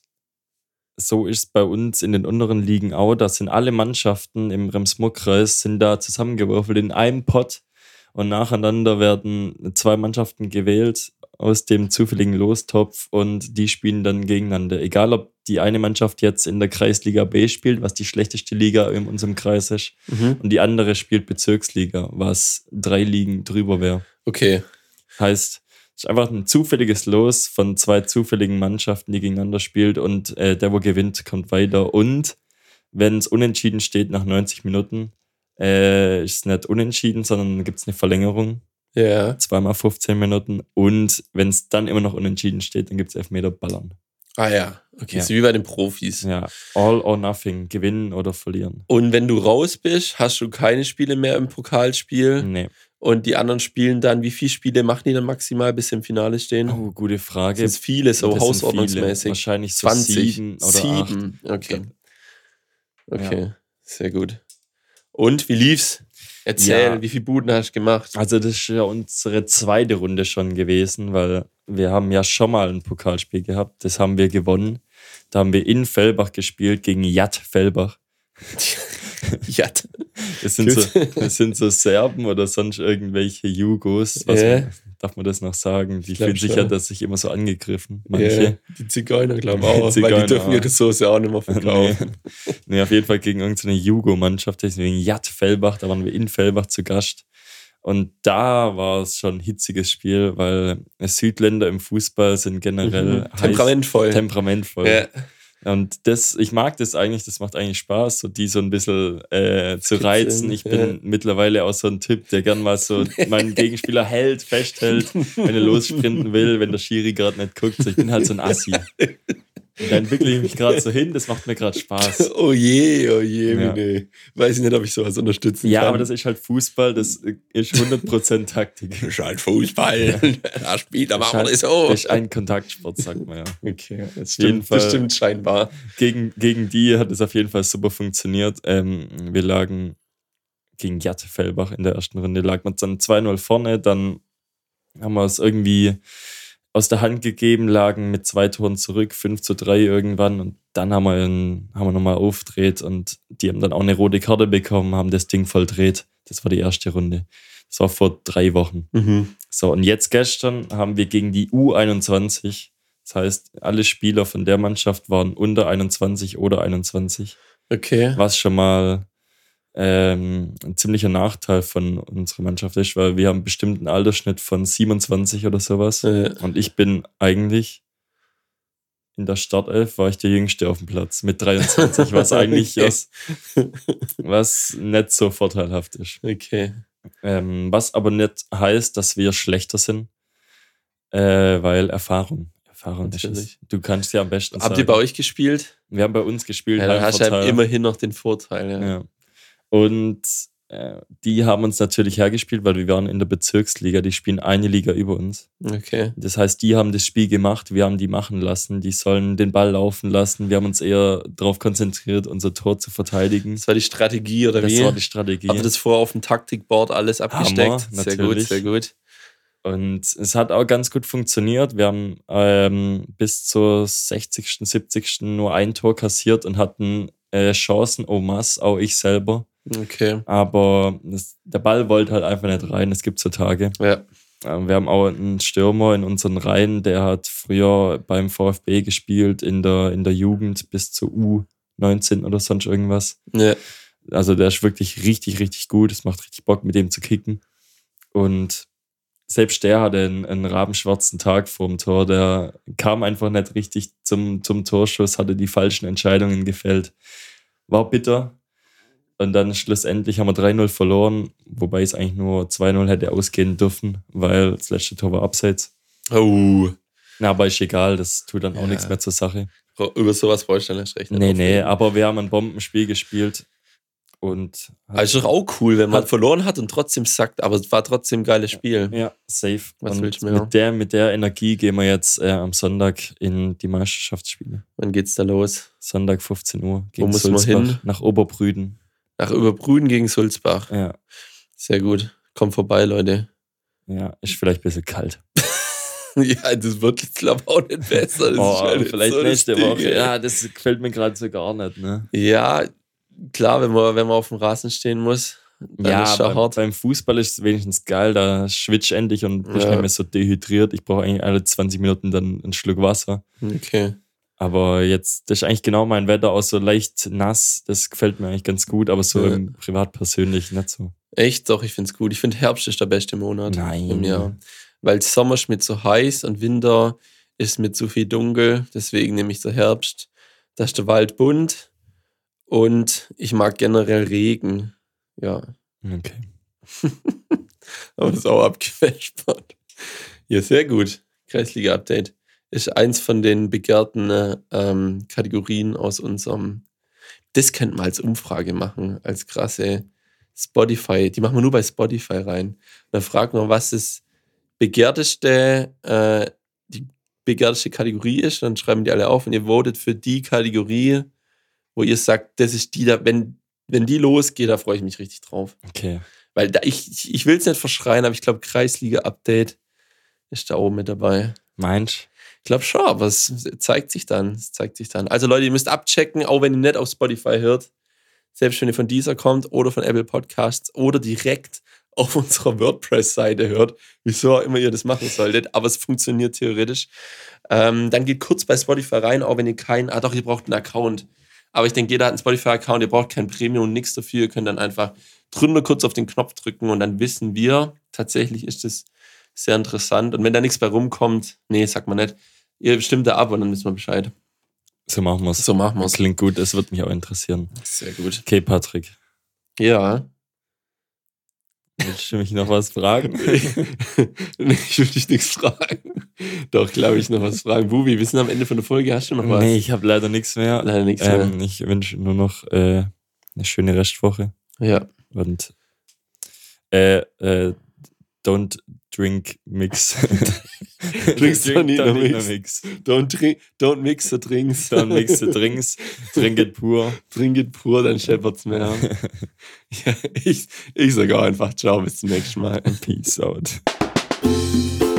so ist es bei uns in den unteren Ligen auch. Da sind alle Mannschaften im Rems-Murr-Kreis sind da zusammengewürfelt in einem Pott. Und nacheinander werden zwei Mannschaften gewählt aus dem zufälligen Lostopf und die spielen dann gegeneinander. Egal, ob die eine Mannschaft jetzt in der Kreisliga B spielt, was die schlechteste Liga in unserem Kreis ist, Mhm. und die andere spielt Bezirksliga, was drei Ligen drüber wäre. Okay. Heißt, es ist einfach ein zufälliges Los von zwei zufälligen Mannschaften, die gegeneinander spielt und äh, der, wo gewinnt, kommt weiter. Und wenn es unentschieden steht nach neunzig Minuten, Äh, ist es nicht unentschieden, sondern gibt es eine Verlängerung. Ja. Zweimal fünfzehn Minuten. Und wenn es dann immer noch unentschieden steht, dann gibt es Elfmeter ballern. Ah ja. Okay, Ja. so wie bei den Profis. Ja, all or nothing. Gewinnen oder verlieren. Und wenn du raus bist, hast du keine Spiele mehr im Pokalspiel. Nee. Und die anderen spielen dann, wie viele Spiele machen die dann maximal, bis sie im Finale stehen? Oh, gute Frage. Das ist viele, so Das sind hausordnungsmäßig. viele. Wahrscheinlich so zwanzig. sieben oder Sieben. acht. Okay. Okay, Ja. sehr gut. Und wie lief's? Erzähl, Ja. wie viele Buden hast du gemacht? Also das ist ja unsere zweite Runde schon gewesen, weil wir haben ja schon mal ein Pokalspiel gehabt. Das haben wir gewonnen. Da haben wir in Fellbach gespielt gegen Jat Fellbach. Ja. Das sind, so, das sind so Serben oder sonst irgendwelche Jugos. Was Ja. man, darf man das noch sagen? Die Ich glaub fühlen sich schon. ja, dass sich immer so angegriffen. Manche. Ja, die Zigeuner, glaube ich auch. Die Zigeuner weil die dürfen auch. ihre Soße auch nicht mehr verkaufen. Nee. nee, auf jeden Fall gegen irgendeine Jugo-Mannschaft, deswegen Jat Fellbach, da waren wir in Fellbach zu Gast. Und da war es schon ein hitziges Spiel, weil Südländer im Fußball sind generell Mhm. Temperamentvoll. heiß, temperamentvoll. Ja. Und das, ich mag das eigentlich, das macht eigentlich Spaß, so die so ein bisschen äh, zu Kitzeln, reizen. Ich bin ja. mittlerweile auch so ein Typ, der gern mal so meinen Gegenspieler hält, festhält, wenn er lossprinten will, wenn der Schiri gerade nicht guckt. So, ich bin halt so ein Assi. Und da entwickle ich mich gerade so hin, das macht mir gerade Spaß. Oh je, oh je, Ja. nee. Weiß ich nicht, ob ich sowas unterstützen Ja, kann. aber das ist halt Fußball, das ist hundert Prozent Taktik. Das ist halt Fußball. Da spielt, da machen wir das Das so. ist ein Kontaktsport, sagt man ja. Okay, das jeden stimmt, Fall. das stimmt scheinbar. Gegen, gegen die hat es auf jeden Fall super funktioniert. Ähm, wir lagen gegen Jat Fellbach in der ersten Runde, lag man dann zwei null vorne, dann haben wir es irgendwie aus der Hand gegeben, lagen mit zwei Toren zurück, fünf zu drei irgendwann, und dann haben wir, in, haben wir nochmal aufgedreht und die haben dann auch eine rote Karte bekommen, haben das Ding vollgedreht. Das war die erste Runde. Das war vor drei Wochen. Mhm. So, und jetzt gestern haben wir gegen die U einundzwanzig, das heißt, alle Spieler von der Mannschaft waren unter einundzwanzig oder einundzwanzig, Okay. was schon mal ähm, ein ziemlicher Nachteil von unserer Mannschaft ist, weil wir haben bestimmt einen Altersschnitt von siebenundzwanzig oder sowas. Äh, Und ich bin eigentlich in der Startelf war ich der Jüngste auf dem Platz mit dreiundzwanzig, was eigentlich Okay. was, was nicht so vorteilhaft ist. okay. Ähm, was aber nicht heißt, dass wir schlechter sind, äh, weil Erfahrung. Erfahrung ist Natürlich. es. Du kannst ja am besten Habt ihr sagen. bei euch gespielt? Wir haben bei uns gespielt. Ja, dann hast du Heimvorteil. halt immerhin noch den Vorteil. Ja. Ja. Und äh, die haben uns natürlich hergespielt, weil wir waren in der Bezirksliga, die spielen eine Liga über uns. Okay. Das heißt, die haben das Spiel gemacht, wir haben die machen lassen, die sollen den Ball laufen lassen, wir haben uns eher darauf konzentriert, unser Tor zu verteidigen. Das war die Strategie, oder das wie? Das war die Strategie. Habt ihr das vorher auf dem Taktikboard alles abgesteckt? Hammer, sehr natürlich. gut, sehr gut. Und es hat auch ganz gut funktioniert. Wir haben ähm, bis zur sechzigsten, siebzigsten nur ein Tor kassiert und hatten äh, Chancen, au masse, auch ich selber. Okay. Aber das, der Ball wollte halt einfach nicht rein. Es gibt so Tage. Ja. Ähm, wir haben auch einen Stürmer in unseren Reihen, der hat früher beim VfB gespielt, in der, in der Jugend bis zur U neunzehn oder sonst irgendwas. Ja. Also der ist wirklich richtig, richtig gut. Es macht richtig Bock, mit dem zu kicken. Und selbst der hatte einen, einen rabenschwarzen Tag vorm Tor. Der kam einfach nicht richtig zum, zum Torschuss, hatte die falschen Entscheidungen gefällt. War bitter. Und dann schlussendlich haben wir drei null verloren, wobei es eigentlich nur zwei null hätte ausgehen dürfen, weil das letzte Tor war abseits. Oh. Na, aber ist egal, das tut dann auch Ja. nichts mehr zur Sache. Über sowas brauche ich dann erst recht nicht Nee, aufregen. nee, aber wir haben ein Bombenspiel gespielt. Und Aber ist doch auch cool, wenn man hat- verloren hat und trotzdem sagt, aber es war trotzdem ein geiles Spiel. ja, safe. Was und willst du mehr? mit der, mit der Energie gehen wir jetzt äh, am Sonntag in die Meisterschaftsspiele. Wann geht's da los? Sonntag fünfzehn Uhr gegen muss man Sulzbach hin? nach Oberbrüden. Nach Überbrüden gegen Sulzbach. Ja, Sehr gut. Kommt vorbei, Leute. ja, ist vielleicht ein bisschen kalt. Ja, das wird jetzt glaube ich auch nicht besser. Das Oh, ist halt vielleicht so das nächste Ding, Woche. ey. Ja, das gefällt mir gerade so gar nicht, ne? Ja, klar, wenn man, wenn man auf dem Rasen stehen muss, dann ja, ist schon beim, hart. beim Fußball ist es wenigstens geil, da schwitzt endlich und bist Ja. nicht mehr so dehydriert. Ich brauche eigentlich alle zwanzig Minuten dann einen Schluck Wasser. Okay. Aber jetzt, das ist eigentlich genau mein Wetter, auch so leicht nass, das gefällt mir eigentlich ganz gut, aber so Ja. im privat persönlich nicht so. Echt? Doch, ich finde es gut. Ich finde Herbst ist der beste Monat Nein. im Jahr. Weil Sommer ist mir zu heiß und Winter ist mir zu viel dunkel. Deswegen nehme ich so Herbst. Da ist der Wald bunt und ich mag generell Regen. Ja, Okay. aber das ist auch abgefälscht. Ja, sehr gut. Kreisliga-Update. Ist eins von den begehrten ähm, Kategorien aus unserem. Das könnten wir als Umfrage machen, als krasse Spotify. Die machen wir nur bei Spotify rein. Und dann fragen wir, was das begehrteste, äh, die begehrteste Kategorie ist. Dann schreiben die alle auf und ihr votet für die Kategorie, wo ihr sagt, das ist die da, wenn, wenn die losgeht, da freue ich mich richtig drauf. Okay. Weil da, ich, ich, ich will es nicht verschreien, aber ich glaube, Kreisliga-Update ist da oben mit dabei. Meinst Ich glaube schon, aber es zeigt sich dann. Es zeigt sich dann. Also Leute, ihr müsst abchecken, auch wenn ihr nicht auf Spotify hört, selbst wenn ihr von dieser kommt oder von Apple Podcasts oder direkt auf unserer WordPress-Seite hört, wieso auch immer ihr das machen solltet, aber es funktioniert theoretisch. Ähm, dann geht kurz bei Spotify rein, auch wenn ihr keinen, ah doch, ihr braucht einen Account. Aber ich denke, jeder hat einen Spotify-Account, ihr braucht kein Premium, nichts dafür, ihr könnt dann einfach drunter kurz auf den Knopf drücken und dann wissen wir, tatsächlich ist das sehr interessant. Und wenn da nichts bei rumkommt, nee, sagt man nicht, ihr stimmt da ab und dann wissen wir Bescheid. So machen wir es. So machen wir es. Klingt gut, das wird mich auch interessieren. Sehr gut. Okay, Patrick. Ja. Willst du mich noch was fragen? Nee, ich will dich nichts fragen. Doch, glaube ich, noch was fragen. Bubi, wir sind am Ende von der Folge. Hast du noch was? Nee, ich habe leider nichts mehr. Leider nichts ähm, mehr. Ich wünsche nur noch äh, eine schöne Restwoche. Ja. Und äh, äh, don't drink mix. Drinks don't need no mix. mix. Don't, drink, don't mix the drinks. Don't mix the drinks. Drink it pur. Trink it pur, dann scheppert's mehr. Ja, ich, ich sage auch einfach ciao, bis zum nächsten Mal. Peace out.